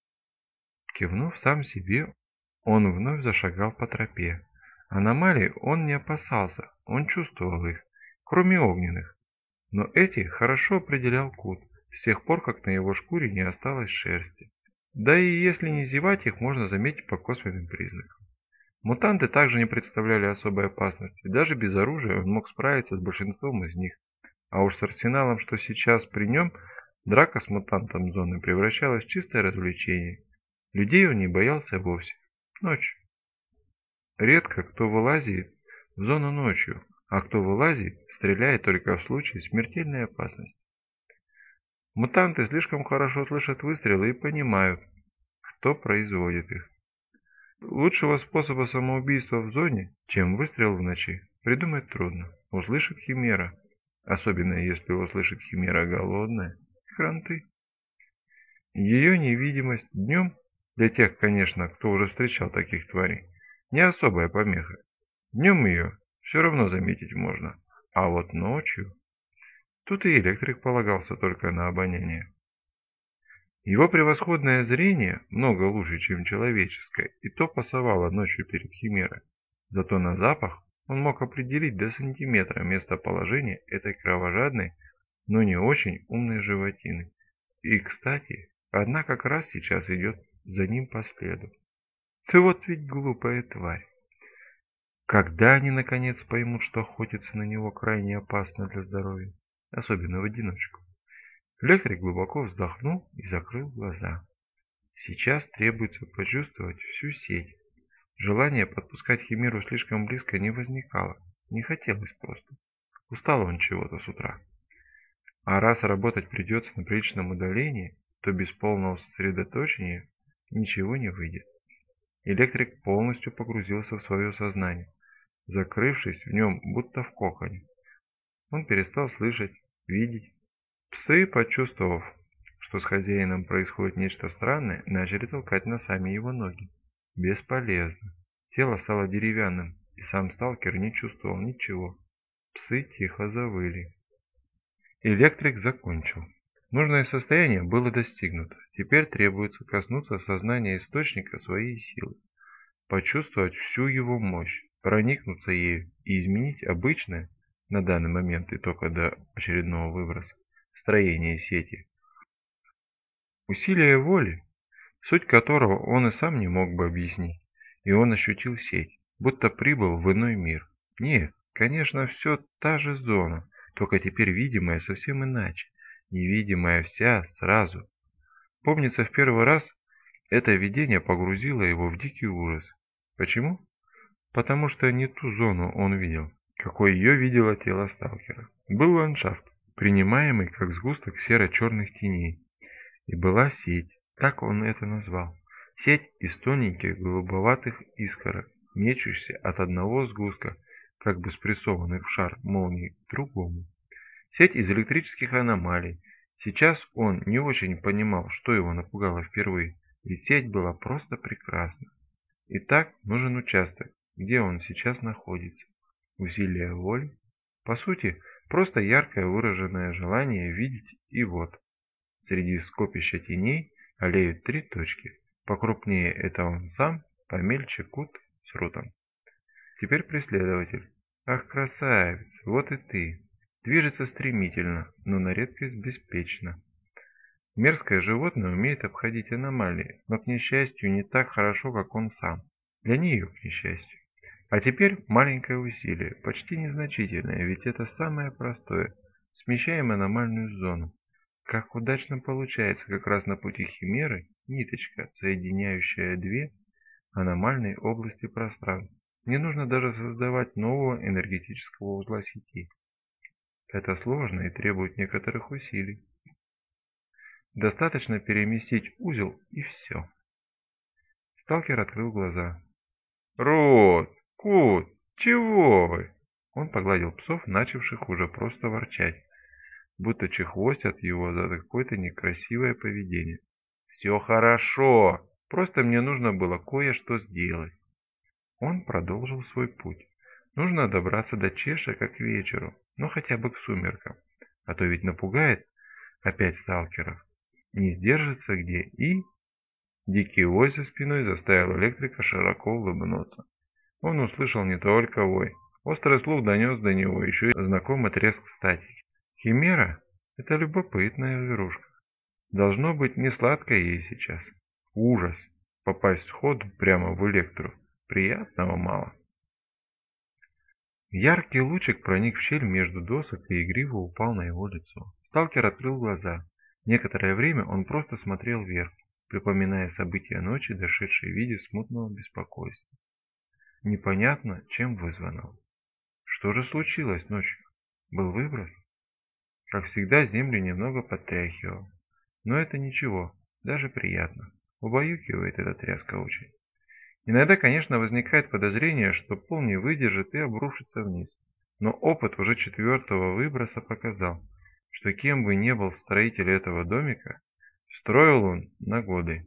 Кивнув сам себе, он вновь зашагал по тропе. Аномалий он не опасался, он чувствовал их, кроме огненных. Но эти хорошо определял Кут, с тех пор, как на его шкуре не осталось шерсти. Да и если не зевать, их можно заметить по косвенным признакам. Мутанты также не представляли особой опасности, даже без оружия он мог справиться с большинством из них. А уж с арсеналом, что сейчас при нем, драка с мутантом зоны превращалась в чистое развлечение. Людей он не боялся вовсе. Ночь. Редко кто вылазит в зону ночью, а кто вылазит, стреляет только в случае смертельной опасности. Мутанты слишком хорошо слышат выстрелы и понимают, кто производит их. Лучшего способа самоубийства в зоне, чем выстрел в ночи, придумать трудно. Услышит химера, особенно если услышит химера голодная, кранты. Ее невидимость днем, для тех, конечно, кто уже встречал таких тварей, не особая помеха. Днем ее все равно заметить можно, а вот ночью... Тут и электрик полагался только на обоняние. Его превосходное зрение много лучше, чем человеческое, и то пасовало ночью перед химерой. Зато на запах он мог определить до сантиметра местоположение этой кровожадной, но не очень умной животины. И, кстати, одна как раз сейчас идет за ним по следу. Ты вот ведь глупая тварь. Когда они наконец поймут, что охотиться на него крайне опасно для здоровья, особенно в одиночку? Электрик глубоко вздохнул и закрыл глаза. Сейчас требуется почувствовать всю сеть. Желание подпускать химеру слишком близко не возникало. Не хотелось просто. Устал он чего-то с утра. А раз работать придется на приличном удалении, то без полного сосредоточения ничего не выйдет. Электрик полностью погрузился в свое сознание, закрывшись в нем будто в коконе. Он перестал слышать, видеть. Псы, почувствовав, что с хозяином происходит нечто странное, начали толкать носами его ноги. Бесполезно. Тело стало деревянным, и сам сталкер не чувствовал ничего. Псы тихо завыли. Электрик закончил. Нужное состояние было достигнуто. Теперь требуется коснуться сознания источника своей силы, почувствовать всю его мощь, проникнуться ею и изменить обычное, на данный момент и только до очередного выброса, строение сети. Усилие воли, суть которого он и сам не мог бы объяснить, и он ощутил сеть, будто прибыл в иной мир. Нет, конечно, все та же зона, только теперь видимая совсем иначе, невидимая вся сразу. Помнится, в первый раз это видение погрузило его в дикий ужас. Почему? Потому что не ту зону он видел, какой ее видело тело сталкера. Был ландшафт, принимаемый как сгусток серо-черных теней, и была сеть, так он это назвал. Сеть из тоненьких голубоватых искорок, мечущихся от одного сгустка, как бы спрессованных в шар молний, к другому. Сеть из электрических аномалий. Сейчас он не очень понимал, что его напугало впервые, ведь сеть была просто прекрасна. Итак, нужен участок, где он сейчас находится. Усилие воли. По сути, просто яркое выраженное желание видеть, и вот. Среди скопища теней олеют три точки. Покрупнее это он сам, помельче кут с рутом. Теперь преследователь. Ах, красавец, вот и ты. Движется стремительно, но на редкость беспечно. Мерзкое животное умеет обходить аномалии, но, к несчастью, не так хорошо, как он сам. Для нее, к несчастью. А теперь маленькое усилие, почти незначительное, ведь это самое простое. Смещаем аномальную зону. Как удачно получается как раз на пути химеры ниточка, соединяющая две аномальные области пространства. Не нужно даже создавать нового энергетического узла сети. Это сложно и требует некоторых усилий. Достаточно переместить узел и все. Сталкер открыл глаза. «Рот! Кот! Чего вы?» Он погладил псов, начавших уже просто ворчать, будто чехвостят его за какое-то некрасивое поведение. «Все хорошо, просто мне нужно было кое-что сделать». Он продолжил свой путь. Нужно добраться до Чешика к вечеру, но хотя бы к сумеркам, а то ведь напугает опять сталкеров. Не сдержится где и... Дикий вой за спиной заставил электрика широко улыбнуться. Он услышал не только вой. Острый слух донес до него еще и знакомый треск статики. Химера — это любопытная зверушка. Должно быть, не сладко ей сейчас. Ужас. Попасть сходу прямо в электру. Приятного мало. Яркий лучик проник в щель между досок и игриво упал на его лицо. Сталкер открыл глаза. Некоторое время он просто смотрел вверх, припоминая события ночи, дошедшие в виде смутного беспокойства. Непонятно, чем вызвано. Что же случилось ночью? Был выброс? Как всегда, землю немного подтряхивал. Но это ничего, даже приятно. Убаюкивает эта тряска очень. Иногда, конечно, возникает подозрение, что пол не выдержит и обрушится вниз. Но опыт уже 4-го выброса показал, что кем бы ни был строитель этого домика, строил он на годы.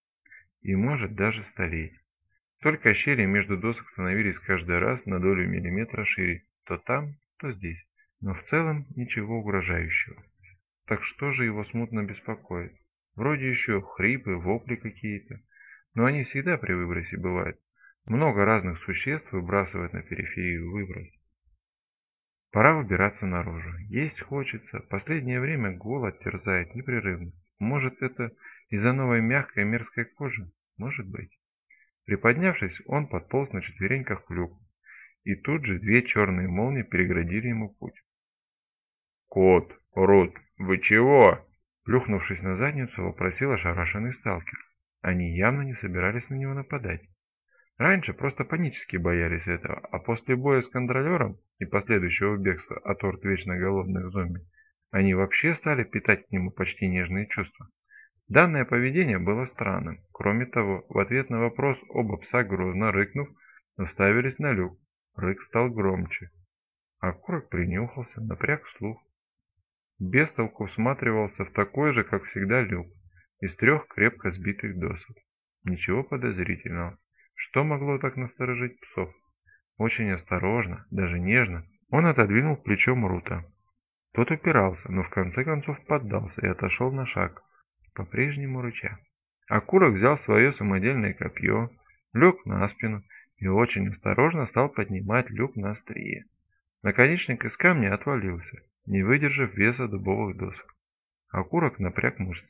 И может даже столетия. Только щели между досок становились каждый раз на долю миллиметра шире, то там, то здесь. Но в целом ничего угрожающего. Так что же его смутно беспокоит? Вроде еще хрипы, вопли какие-то. Но они всегда при выбросе бывают. Много разных существ выбрасывают на периферию выброс. Пора выбираться наружу. Есть хочется. Последнее время голод терзает непрерывно. Может, это из-за новой мягкой мерзкой кожи? Может быть. Приподнявшись, он подполз на четвереньках к люку. И тут же 2 черные молнии переградили ему путь. «Кот, Рут, вы чего?» Плюхнувшись на задницу, вопросил ошарашенный сталкер. Они явно не собирались на него нападать. Раньше просто панически боялись этого, а после боя с контролером и последующего бегства от орд вечно голодных зомби, они вообще стали питать к нему почти нежные чувства. Данное поведение было странным. Кроме того, в ответ на вопрос оба пса, грозно рыкнув, уставились на люк. Рык стал громче. Окурок принюхался, напряг слух. Без толку всматривался в такой же, как всегда, люк из 3 крепко сбитых досок. Ничего подозрительного. Что могло так насторожить псов? Очень осторожно, даже нежно, он отодвинул плечом Рута. Тот упирался, но в конце концов поддался и отошел на шаг, по-прежнему рыча. Окурок взял свое самодельное копье, лег на спину и очень осторожно стал поднимать люк на острие. Наконечник из камня отвалился, не выдержав веса дубовых досок. Окурок напряг мышцы.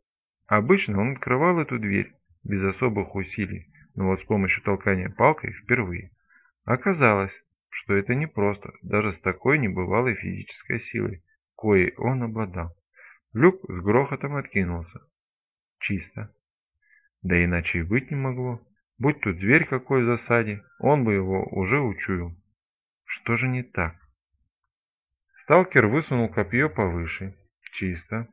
Обычно он открывал эту дверь без особых усилий, но вот с помощью толкания палкой впервые. Оказалось, что это непросто, даже с такой небывалой физической силой, коей он обладал. Люк с грохотом откинулся. Чисто. Да иначе и быть не могло. Будь тут зверь какой в засаде, он бы его уже учуял. Что же не так? Сталкер высунул копье повыше. Чисто.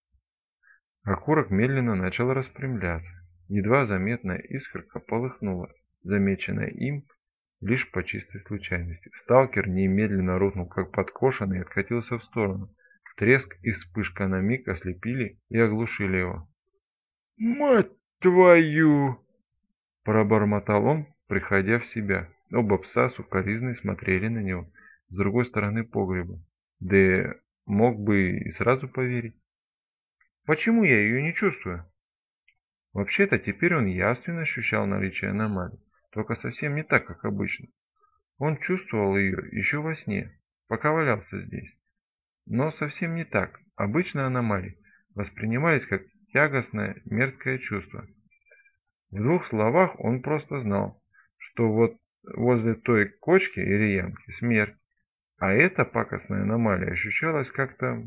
Окурок медленно начал распрямляться. Едва заметная искорка полыхнула, замеченная им лишь по чистой случайности. Сталкер немедленно рухнул, как подкошенный, и откатился в сторону. Треск и вспышка на миг ослепили и оглушили его. «Мать твою!» – пробормотал он, приходя в себя. Оба пса сукоризной смотрели на него с другой стороны погреба. Да мог бы и сразу поверить. Почему я ее не чувствую? Вообще-то теперь он явственно ощущал наличие аномалии, только совсем не так, как обычно. Он чувствовал ее еще во сне, пока валялся здесь. Но совсем не так. Обычно аномалии воспринимались как тягостное, мерзкое чувство. В 2 словах он просто знал, что вот возле той кочки или ямки смерть, а эта пакостная аномалия ощущалась как-то...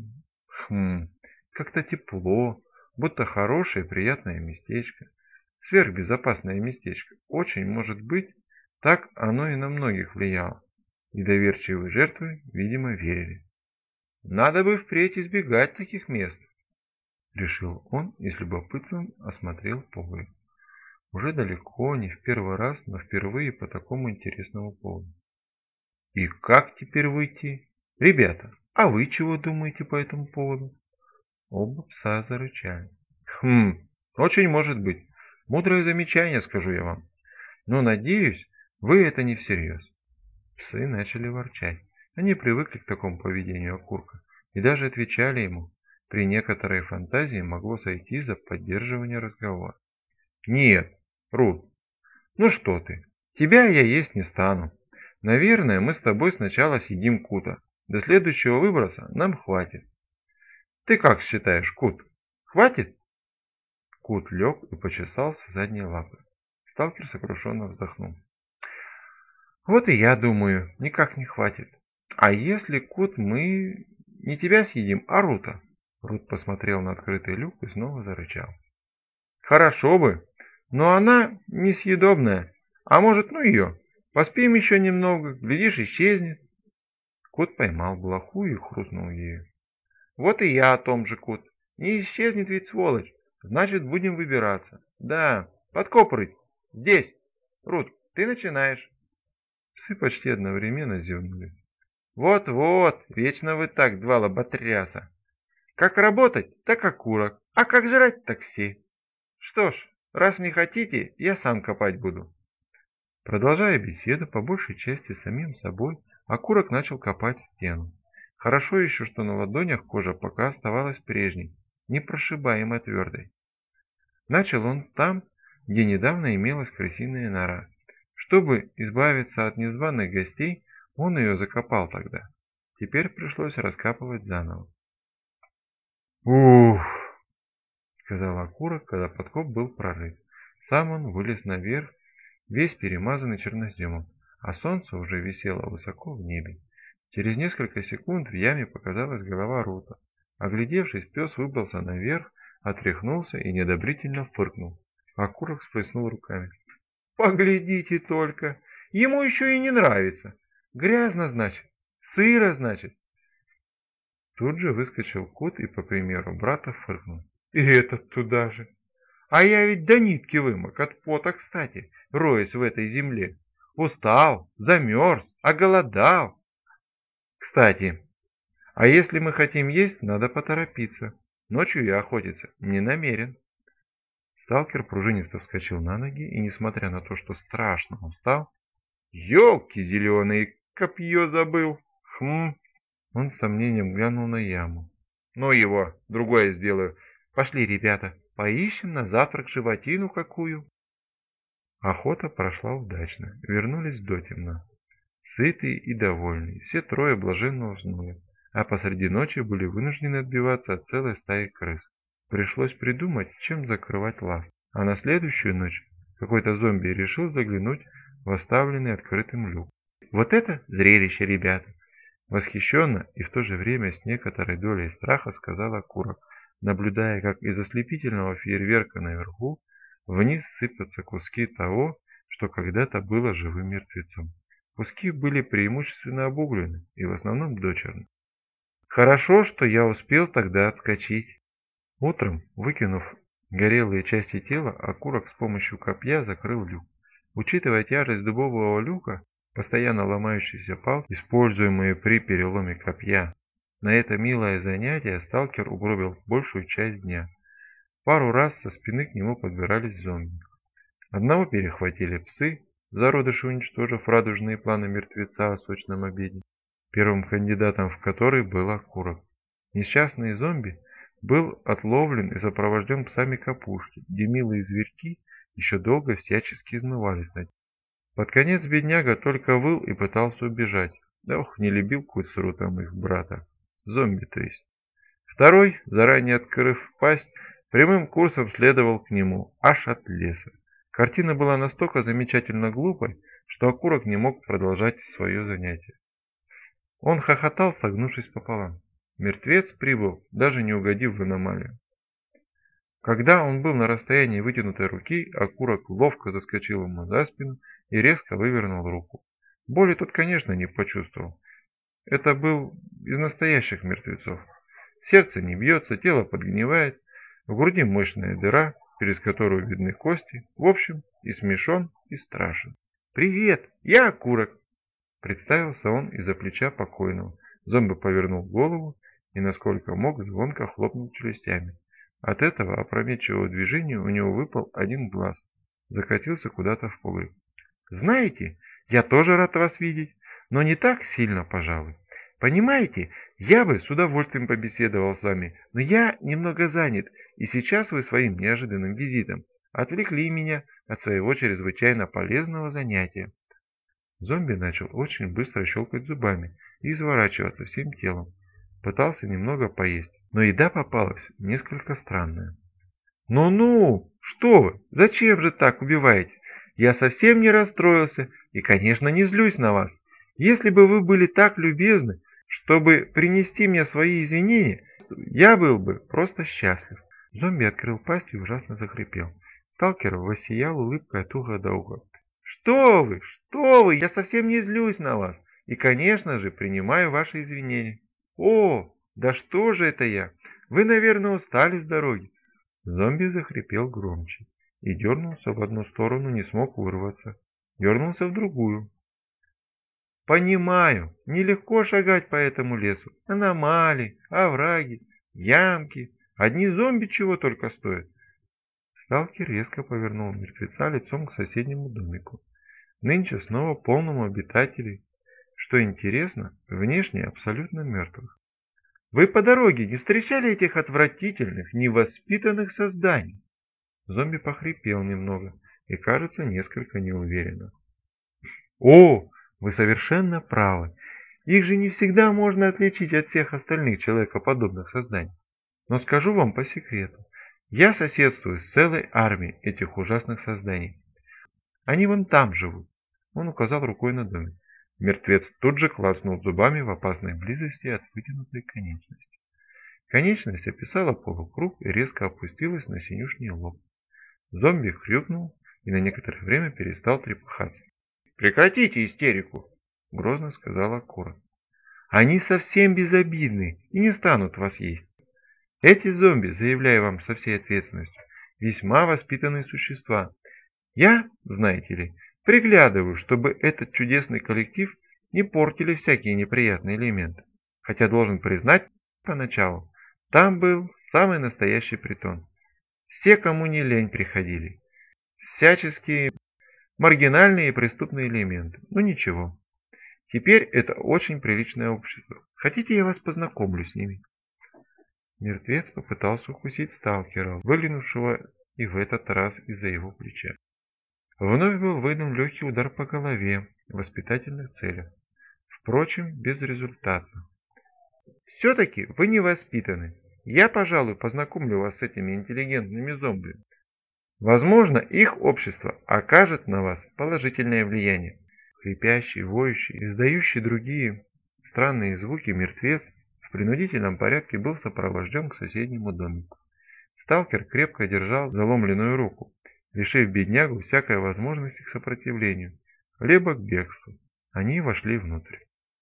как-то тепло, будто хорошее приятное местечко. Сверхбезопасное местечко. Очень может быть, так оно и на многих влияло. И доверчивые жертвы, видимо, верили. Надо бы впредь избегать таких мест, решил он и с любопытством осмотрел погреб. Уже далеко, не в первый раз, но впервые по такому интересному поводу. И как теперь выйти? Ребята, а вы чего думаете по этому поводу? Оба пса зарычали. Очень может быть. Мудрое замечание, скажу я вам. Но, надеюсь, вы это не всерьез. Псы начали ворчать. Они привыкли к такому поведению окурка и даже отвечали ему. При некоторой фантазии могло сойти за поддерживание разговора. Нет, Рут, ну что ты, тебя я есть не стану. Наверное, мы с тобой сначала съедим Кута. До следующего выброса нам хватит. Ты как считаешь, Кут? Хватит? Кут лег и почесался задней лапой. Сталкер сокрушенно вздохнул. Вот и я думаю, никак не хватит. А если, Кут, мы не тебя съедим, а Рута? Рут посмотрел на открытый люк и снова зарычал. Хорошо бы, но она несъедобная. А может, ну ее? Поспим еще немного, глядишь, исчезнет. Кот поймал блоху и хрустнул ею. Вот и я о том же, Кут. Не исчезнет ведь сволочь. Значит, будем выбираться. Да, подкоп рыть. Здесь. Рут, ты начинаешь. Псы почти одновременно зевнули. Вот-вот, вечно вы так, два лоботряса. Как работать, так окурок, а как жрать, так все. Что ж, раз не хотите, я сам копать буду. Продолжая беседу, по большей части с самим собой, окурок начал копать стену. Хорошо еще, что на ладонях кожа пока оставалась прежней, непрошибаемо твердой. Начал он там, где недавно имелась крысиная нора. Чтобы избавиться от незваных гостей, он ее закопал тогда. Теперь пришлось раскапывать заново. «Ух!» — сказал окурок, когда подкоп был прорыт. Сам он вылез наверх, весь перемазанный черноземом, а солнце уже висело высоко в небе. Через несколько секунд в яме показалась голова Рута. Оглядевшись, пес выбрался наверх, отряхнулся и неодобрительно фыркнул. Окурок всплеснул руками. «Поглядите только! Ему еще и не нравится! Грязно, значит, сыро, значит!» Тут же выскочил кот и, по примеру брата, фыркнул. «И этот туда же! А я ведь до нитки вымок от пота, кстати, роясь в этой земле. Устал, замерз, оголодал. Кстати, а если мы хотим есть, надо поторопиться. Ночью я охотиться не намерен». Сталкер пружинисто вскочил на ноги и, несмотря на то, что страшно устал, «Елки зеленые, копье забыл! Хм!» Он с сомнением глянул на яму. «Ну его, другое сделаю. Пошли, ребята, поищем на завтрак животину какую». Охота прошла удачно, вернулись дотемно. Сытые и довольные, все трое блаженно уснули, а посреди ночи были вынуждены отбиваться от целой стаи крыс. Пришлось придумать, чем закрывать лаз. А на следующую ночь какой-то зомби решил заглянуть в оставленный открытым люк. «Вот это зрелище, ребята!» Восхищенно и в то же время с некоторой долей страха сказал окурок, наблюдая, как из ослепительного фейерверка наверху вниз сыпятся куски того, что когда-то было живым мертвецом. Куски были преимущественно обуглены и в основном дочерны. Хорошо, что я успел тогда отскочить. Утром, выкинув горелые части тела, окурок с помощью копья закрыл люк. Учитывая тяжесть дубового люка, постоянно ломающиеся палки, используемые при переломе копья, на это милое занятие сталкер угробил большую часть дня. Пару раз со спины к нему подбирались зомби. Одного перехватили псы, зародыши уничтожив радужные планы мертвеца о сочном обеде, первым кандидатом в который был окурок. Несчастный зомби был отловлен и сопровожден псами капушки, где милые зверьки еще долго всячески измывались над ним. Под конец бедняга только выл и пытался убежать. Ох, не любил кот с Рутом их брата. Зомби, то есть. Второй, заранее открыв пасть, прямым курсом следовал к нему, аж от леса. Картина была настолько замечательно глупой, что окурок не мог продолжать свое занятие. Он хохотал, согнувшись пополам. Мертвец прибыл, даже не угодив в аномалию. Когда он был на расстоянии вытянутой руки, окурок ловко заскочил ему за спину и резко вывернул руку. Боли тот, конечно, не почувствовал. Это был из настоящих мертвецов. Сердце не бьется, тело подгнивает, в груди мощная дыра, через которую видны кости. В общем, и смешон, и страшен. «Привет, я окурок!» Представился он из-за плеча покойного. Зомби повернул голову и, насколько мог, звонко хлопнул челюстями. От этого опрометчивого движения у него выпал один глаз, закатился куда-то в полы. «Знаете, я тоже рад вас видеть, но не так сильно, пожалуй. Понимаете, я бы с удовольствием побеседовал с вами, но я немного занят, и сейчас вы своим неожиданным визитом отвлекли меня от своего чрезвычайно полезного занятия». Зомби начал очень быстро щелкать зубами и изворачиваться всем телом. Пытался немного поесть, но еда попалась несколько странная. «Ну-ну, что вы, зачем же так убиваетесь? Я совсем не расстроился и, конечно, не злюсь на вас. Если бы вы были так любезны, чтобы принести мне свои извинения, я был бы просто счастлив». Зомби открыл пасть и ужасно захрипел. Сталкер воссиял улыбкой от уха до уха. Что вы, я совсем не злюсь на вас и, конечно же, принимаю ваши извинения». «О, Да что же это я? Вы, наверное, устали с дороги. Зомби захрипел громче и дернулся в одну сторону, не смог вырваться. Дернулся в другую. Понимаю, нелегко шагать по этому лесу. Аномалии, овраги, ямки. Одни зомби чего только стоят. Сталкер резко повернул мертвеца лицом к соседнему домику. Нынче снова полному обитателей. Что интересно, внешне абсолютно мертвых. Вы по дороге не встречали этих отвратительных, невоспитанных созданий? Зомби похрипел немного и, кажется, несколько неуверенно. О, вы совершенно правы. Их же не всегда можно отличить от всех остальных человекоподобных созданий. Но скажу вам по секрету. Я соседствую с целой армией этих ужасных созданий. Они вон там живут. Он указал рукой на домик. Мертвец тут же клацнул зубами в опасной близости от вытянутой конечности. Конечность описала полукруг и резко опустилась на синюшний лоб. Зомби хрюкнул и на некоторое время перестал трепыхаться. «Прекратите истерику!» — грозно сказала Кура. «Они совсем безобидны и не станут вас есть. Эти зомби, заявляю вам со всей ответственностью, весьма воспитанные существа. Я, знаете ли, приглядываю, чтобы этот чудесный коллектив не портили всякие неприятные элементы. Хотя должен признать, поначалу там был самый настоящий притон. Все, кому не лень, приходили. Всяческие маргинальные и преступные элементы. Ну ничего. Теперь это очень приличное общество. Хотите, я вас познакомлю с ними?» Мертвец попытался укусить сталкера, выглянувшего и в этот раз из-за его плеча. Вновь был выдан легкий удар по голове в воспитательных целях. Впрочем, безрезультатно. «Все-таки вы невоспитаны. Я, пожалуй, познакомлю вас с этими интеллигентными зомби. Возможно, их общество окажет на вас положительное влияние». Хрипящий, воющий, издающий другие странные звуки мертвец в принудительном порядке был сопровожден к соседнему домику. Сталкер крепко держал заломленную руку, лишив беднягу всякой возможности к сопротивлению, либо к бегству. Они вошли внутрь.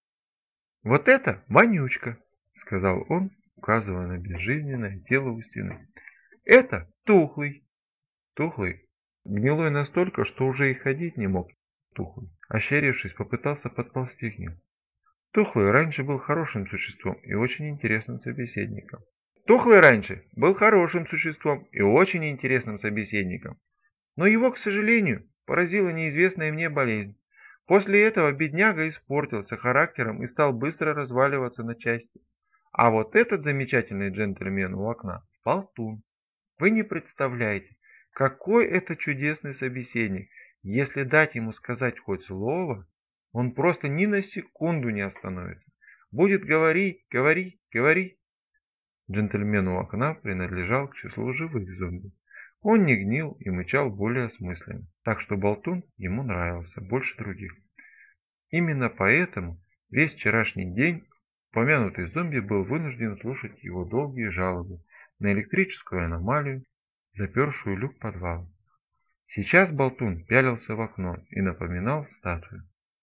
«Вот это вонючка!» — сказал он, указывая на безжизненное тело у стены. «Это тухлый!» Тухлый, гнилой настолько, что уже и ходить не мог. Тухлый, ощерившись, попытался подползти к ним. Тухлый раньше был хорошим существом и очень интересным собеседником. Тухлый раньше был хорошим существом и очень интересным собеседником. Но его, к сожалению, поразила неизвестная мне болезнь. После этого бедняга испортился характером и стал быстро разваливаться на части. А вот этот замечательный джентльмен у окна – болтун. Вы не представляете, какой это чудесный собеседник. Если дать ему сказать хоть слово, он просто ни на секунду не остановится. Будет говорить, говорить, говорить. Джентльмен у окна принадлежал к числу живых зомби. Он не гнил и мычал более осмысленно, так что болтун ему нравился больше других. Именно поэтому весь вчерашний день упомянутый зомби был вынужден слушать его долгие жалобы на электрическую аномалию, запершую люк подвала. Сейчас болтун пялился в окно и напоминал статую.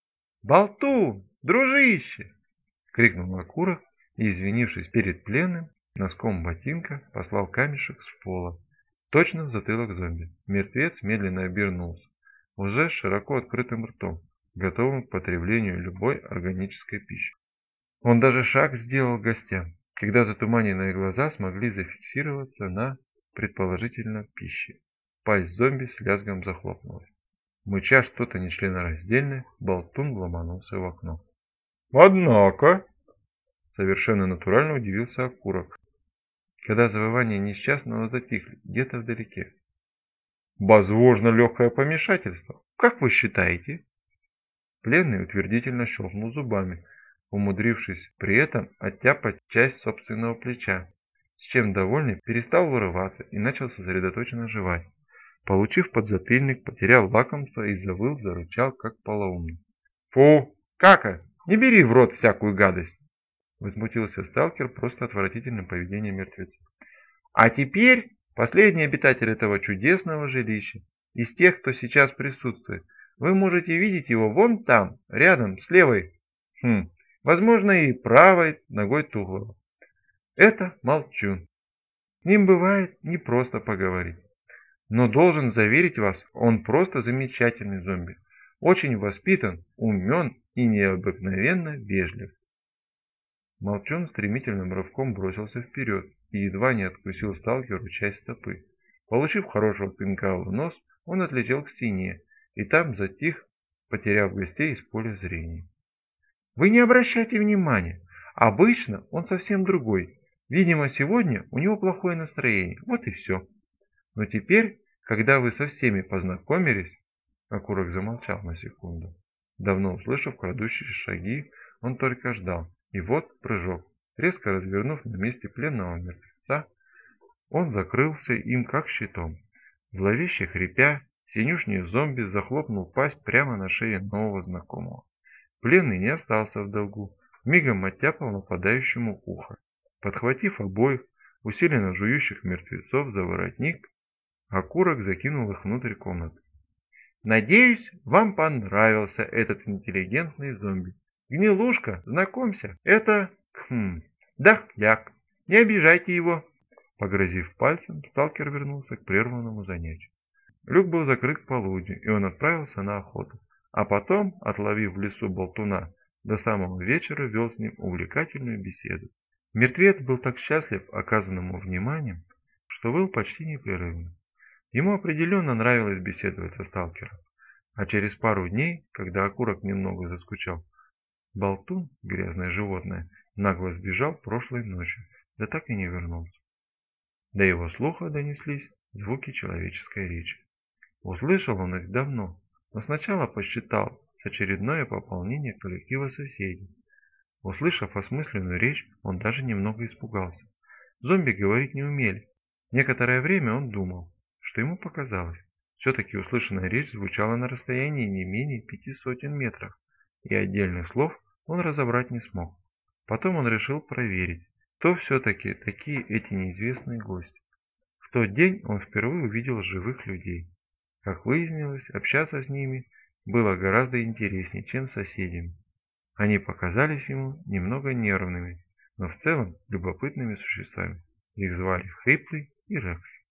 «Болтун, дружище!» — крикнул окурок и, извинившись перед пленным, носком ботинка послал камешек с пола, точно в затылок зомби. Мертвец медленно обернулся, уже с широко открытым ртом, готовым к потреблению любой органической пищи. Он даже шаг сделал к гостям, когда затуманенные глаза смогли зафиксироваться на, предположительно, пище. Пасть зомби с лязгом захлопнулась. Мыча что-то нечленораздельное, болтун ломанулся в окно. «Однако!» — совершенно натурально удивился окурок, когда завывания несчастного затихли где-то вдалеке. «Возможно, легкое помешательство. Как вы считаете?» Пленный утвердительно щелкнул зубами, умудрившись при этом оттяпать часть собственного плеча, с чем довольный перестал вырываться и начал сосредоточенно жевать. Получив подзатыльник, потерял лакомство и завыл, зарычал, как полоумный. «Фу! Кака! Не бери в рот всякую гадость!» Возмутился сталкер просто отвратительным поведением мертвеца. «А теперь последний обитатель этого чудесного жилища, из тех, кто сейчас присутствует, вы можете видеть его вон там, рядом, с левой, возможно, и правой ногой тухлого. Это Молчун. С ним бывает не просто поговорить. Но должен заверить вас, он просто замечательный зомби. Очень воспитан, умен и необыкновенно вежлив. Молчун стремительным рывком бросился вперед и едва не откусил сталкеру часть стопы. Получив хорошего пинка в нос, он отлетел к стене и там затих, потеряв гостей из поля зрения. Вы не обращайте внимания. Обычно он совсем другой. Видимо, сегодня у него плохое настроение. Вот и все. Но теперь, когда вы со всеми познакомились, Окурок замолчал на секунду. Давно услышав крадущие шаги, он только ждал. И вот прыжок. Резко развернув на месте пленного мертвеца, он закрылся им как щитом. Зловеще хрипя, синюшний зомби захлопнул пасть прямо на шее нового знакомого. Пленный не остался в долгу, мигом оттяпал нападающему ухо. Подхватив обоих, усиленно жующих мертвецов за воротник, Окурок закинул их внутрь комнаты. Надеюсь, вам понравился этот интеллигентный зомби. Гнилушка, знакомься, это... Дохляк. Не обижайте его. Погрозив пальцем, сталкер вернулся к прерванному занятию. Люк был закрыт к полудню, и он отправился на охоту. А потом, отловив в лесу болтуна, до самого вечера вел с ним увлекательную беседу. Мертвец был так счастлив оказанному вниманием, что выл почти непрерывно. Ему определенно нравилось беседовать со сталкером. А через пару дней, когда Окурок немного заскучал, болтун, грязное животное, нагло сбежал прошлой ночью, да так и не вернулся. До его слуха донеслись звуки человеческой речи. Услышал он их давно, но сначала посчитал с очередное пополнение коллектива соседей. Услышав осмысленную речь, он даже немного испугался. Зомби говорить не умели. Некоторое время он думал, что ему показалось. Все-таки услышанная речь звучала на расстоянии не менее 500 метров, и отдельных слов он разобрать не смог. Потом он решил проверить, кто все-таки такие эти неизвестные гости. В тот день он впервые увидел живых людей. Как выяснилось, общаться с ними было гораздо интереснее, чем с соседями. Они показались ему немного нервными, но в целом любопытными существами. Их звали Хриплый и Рекс.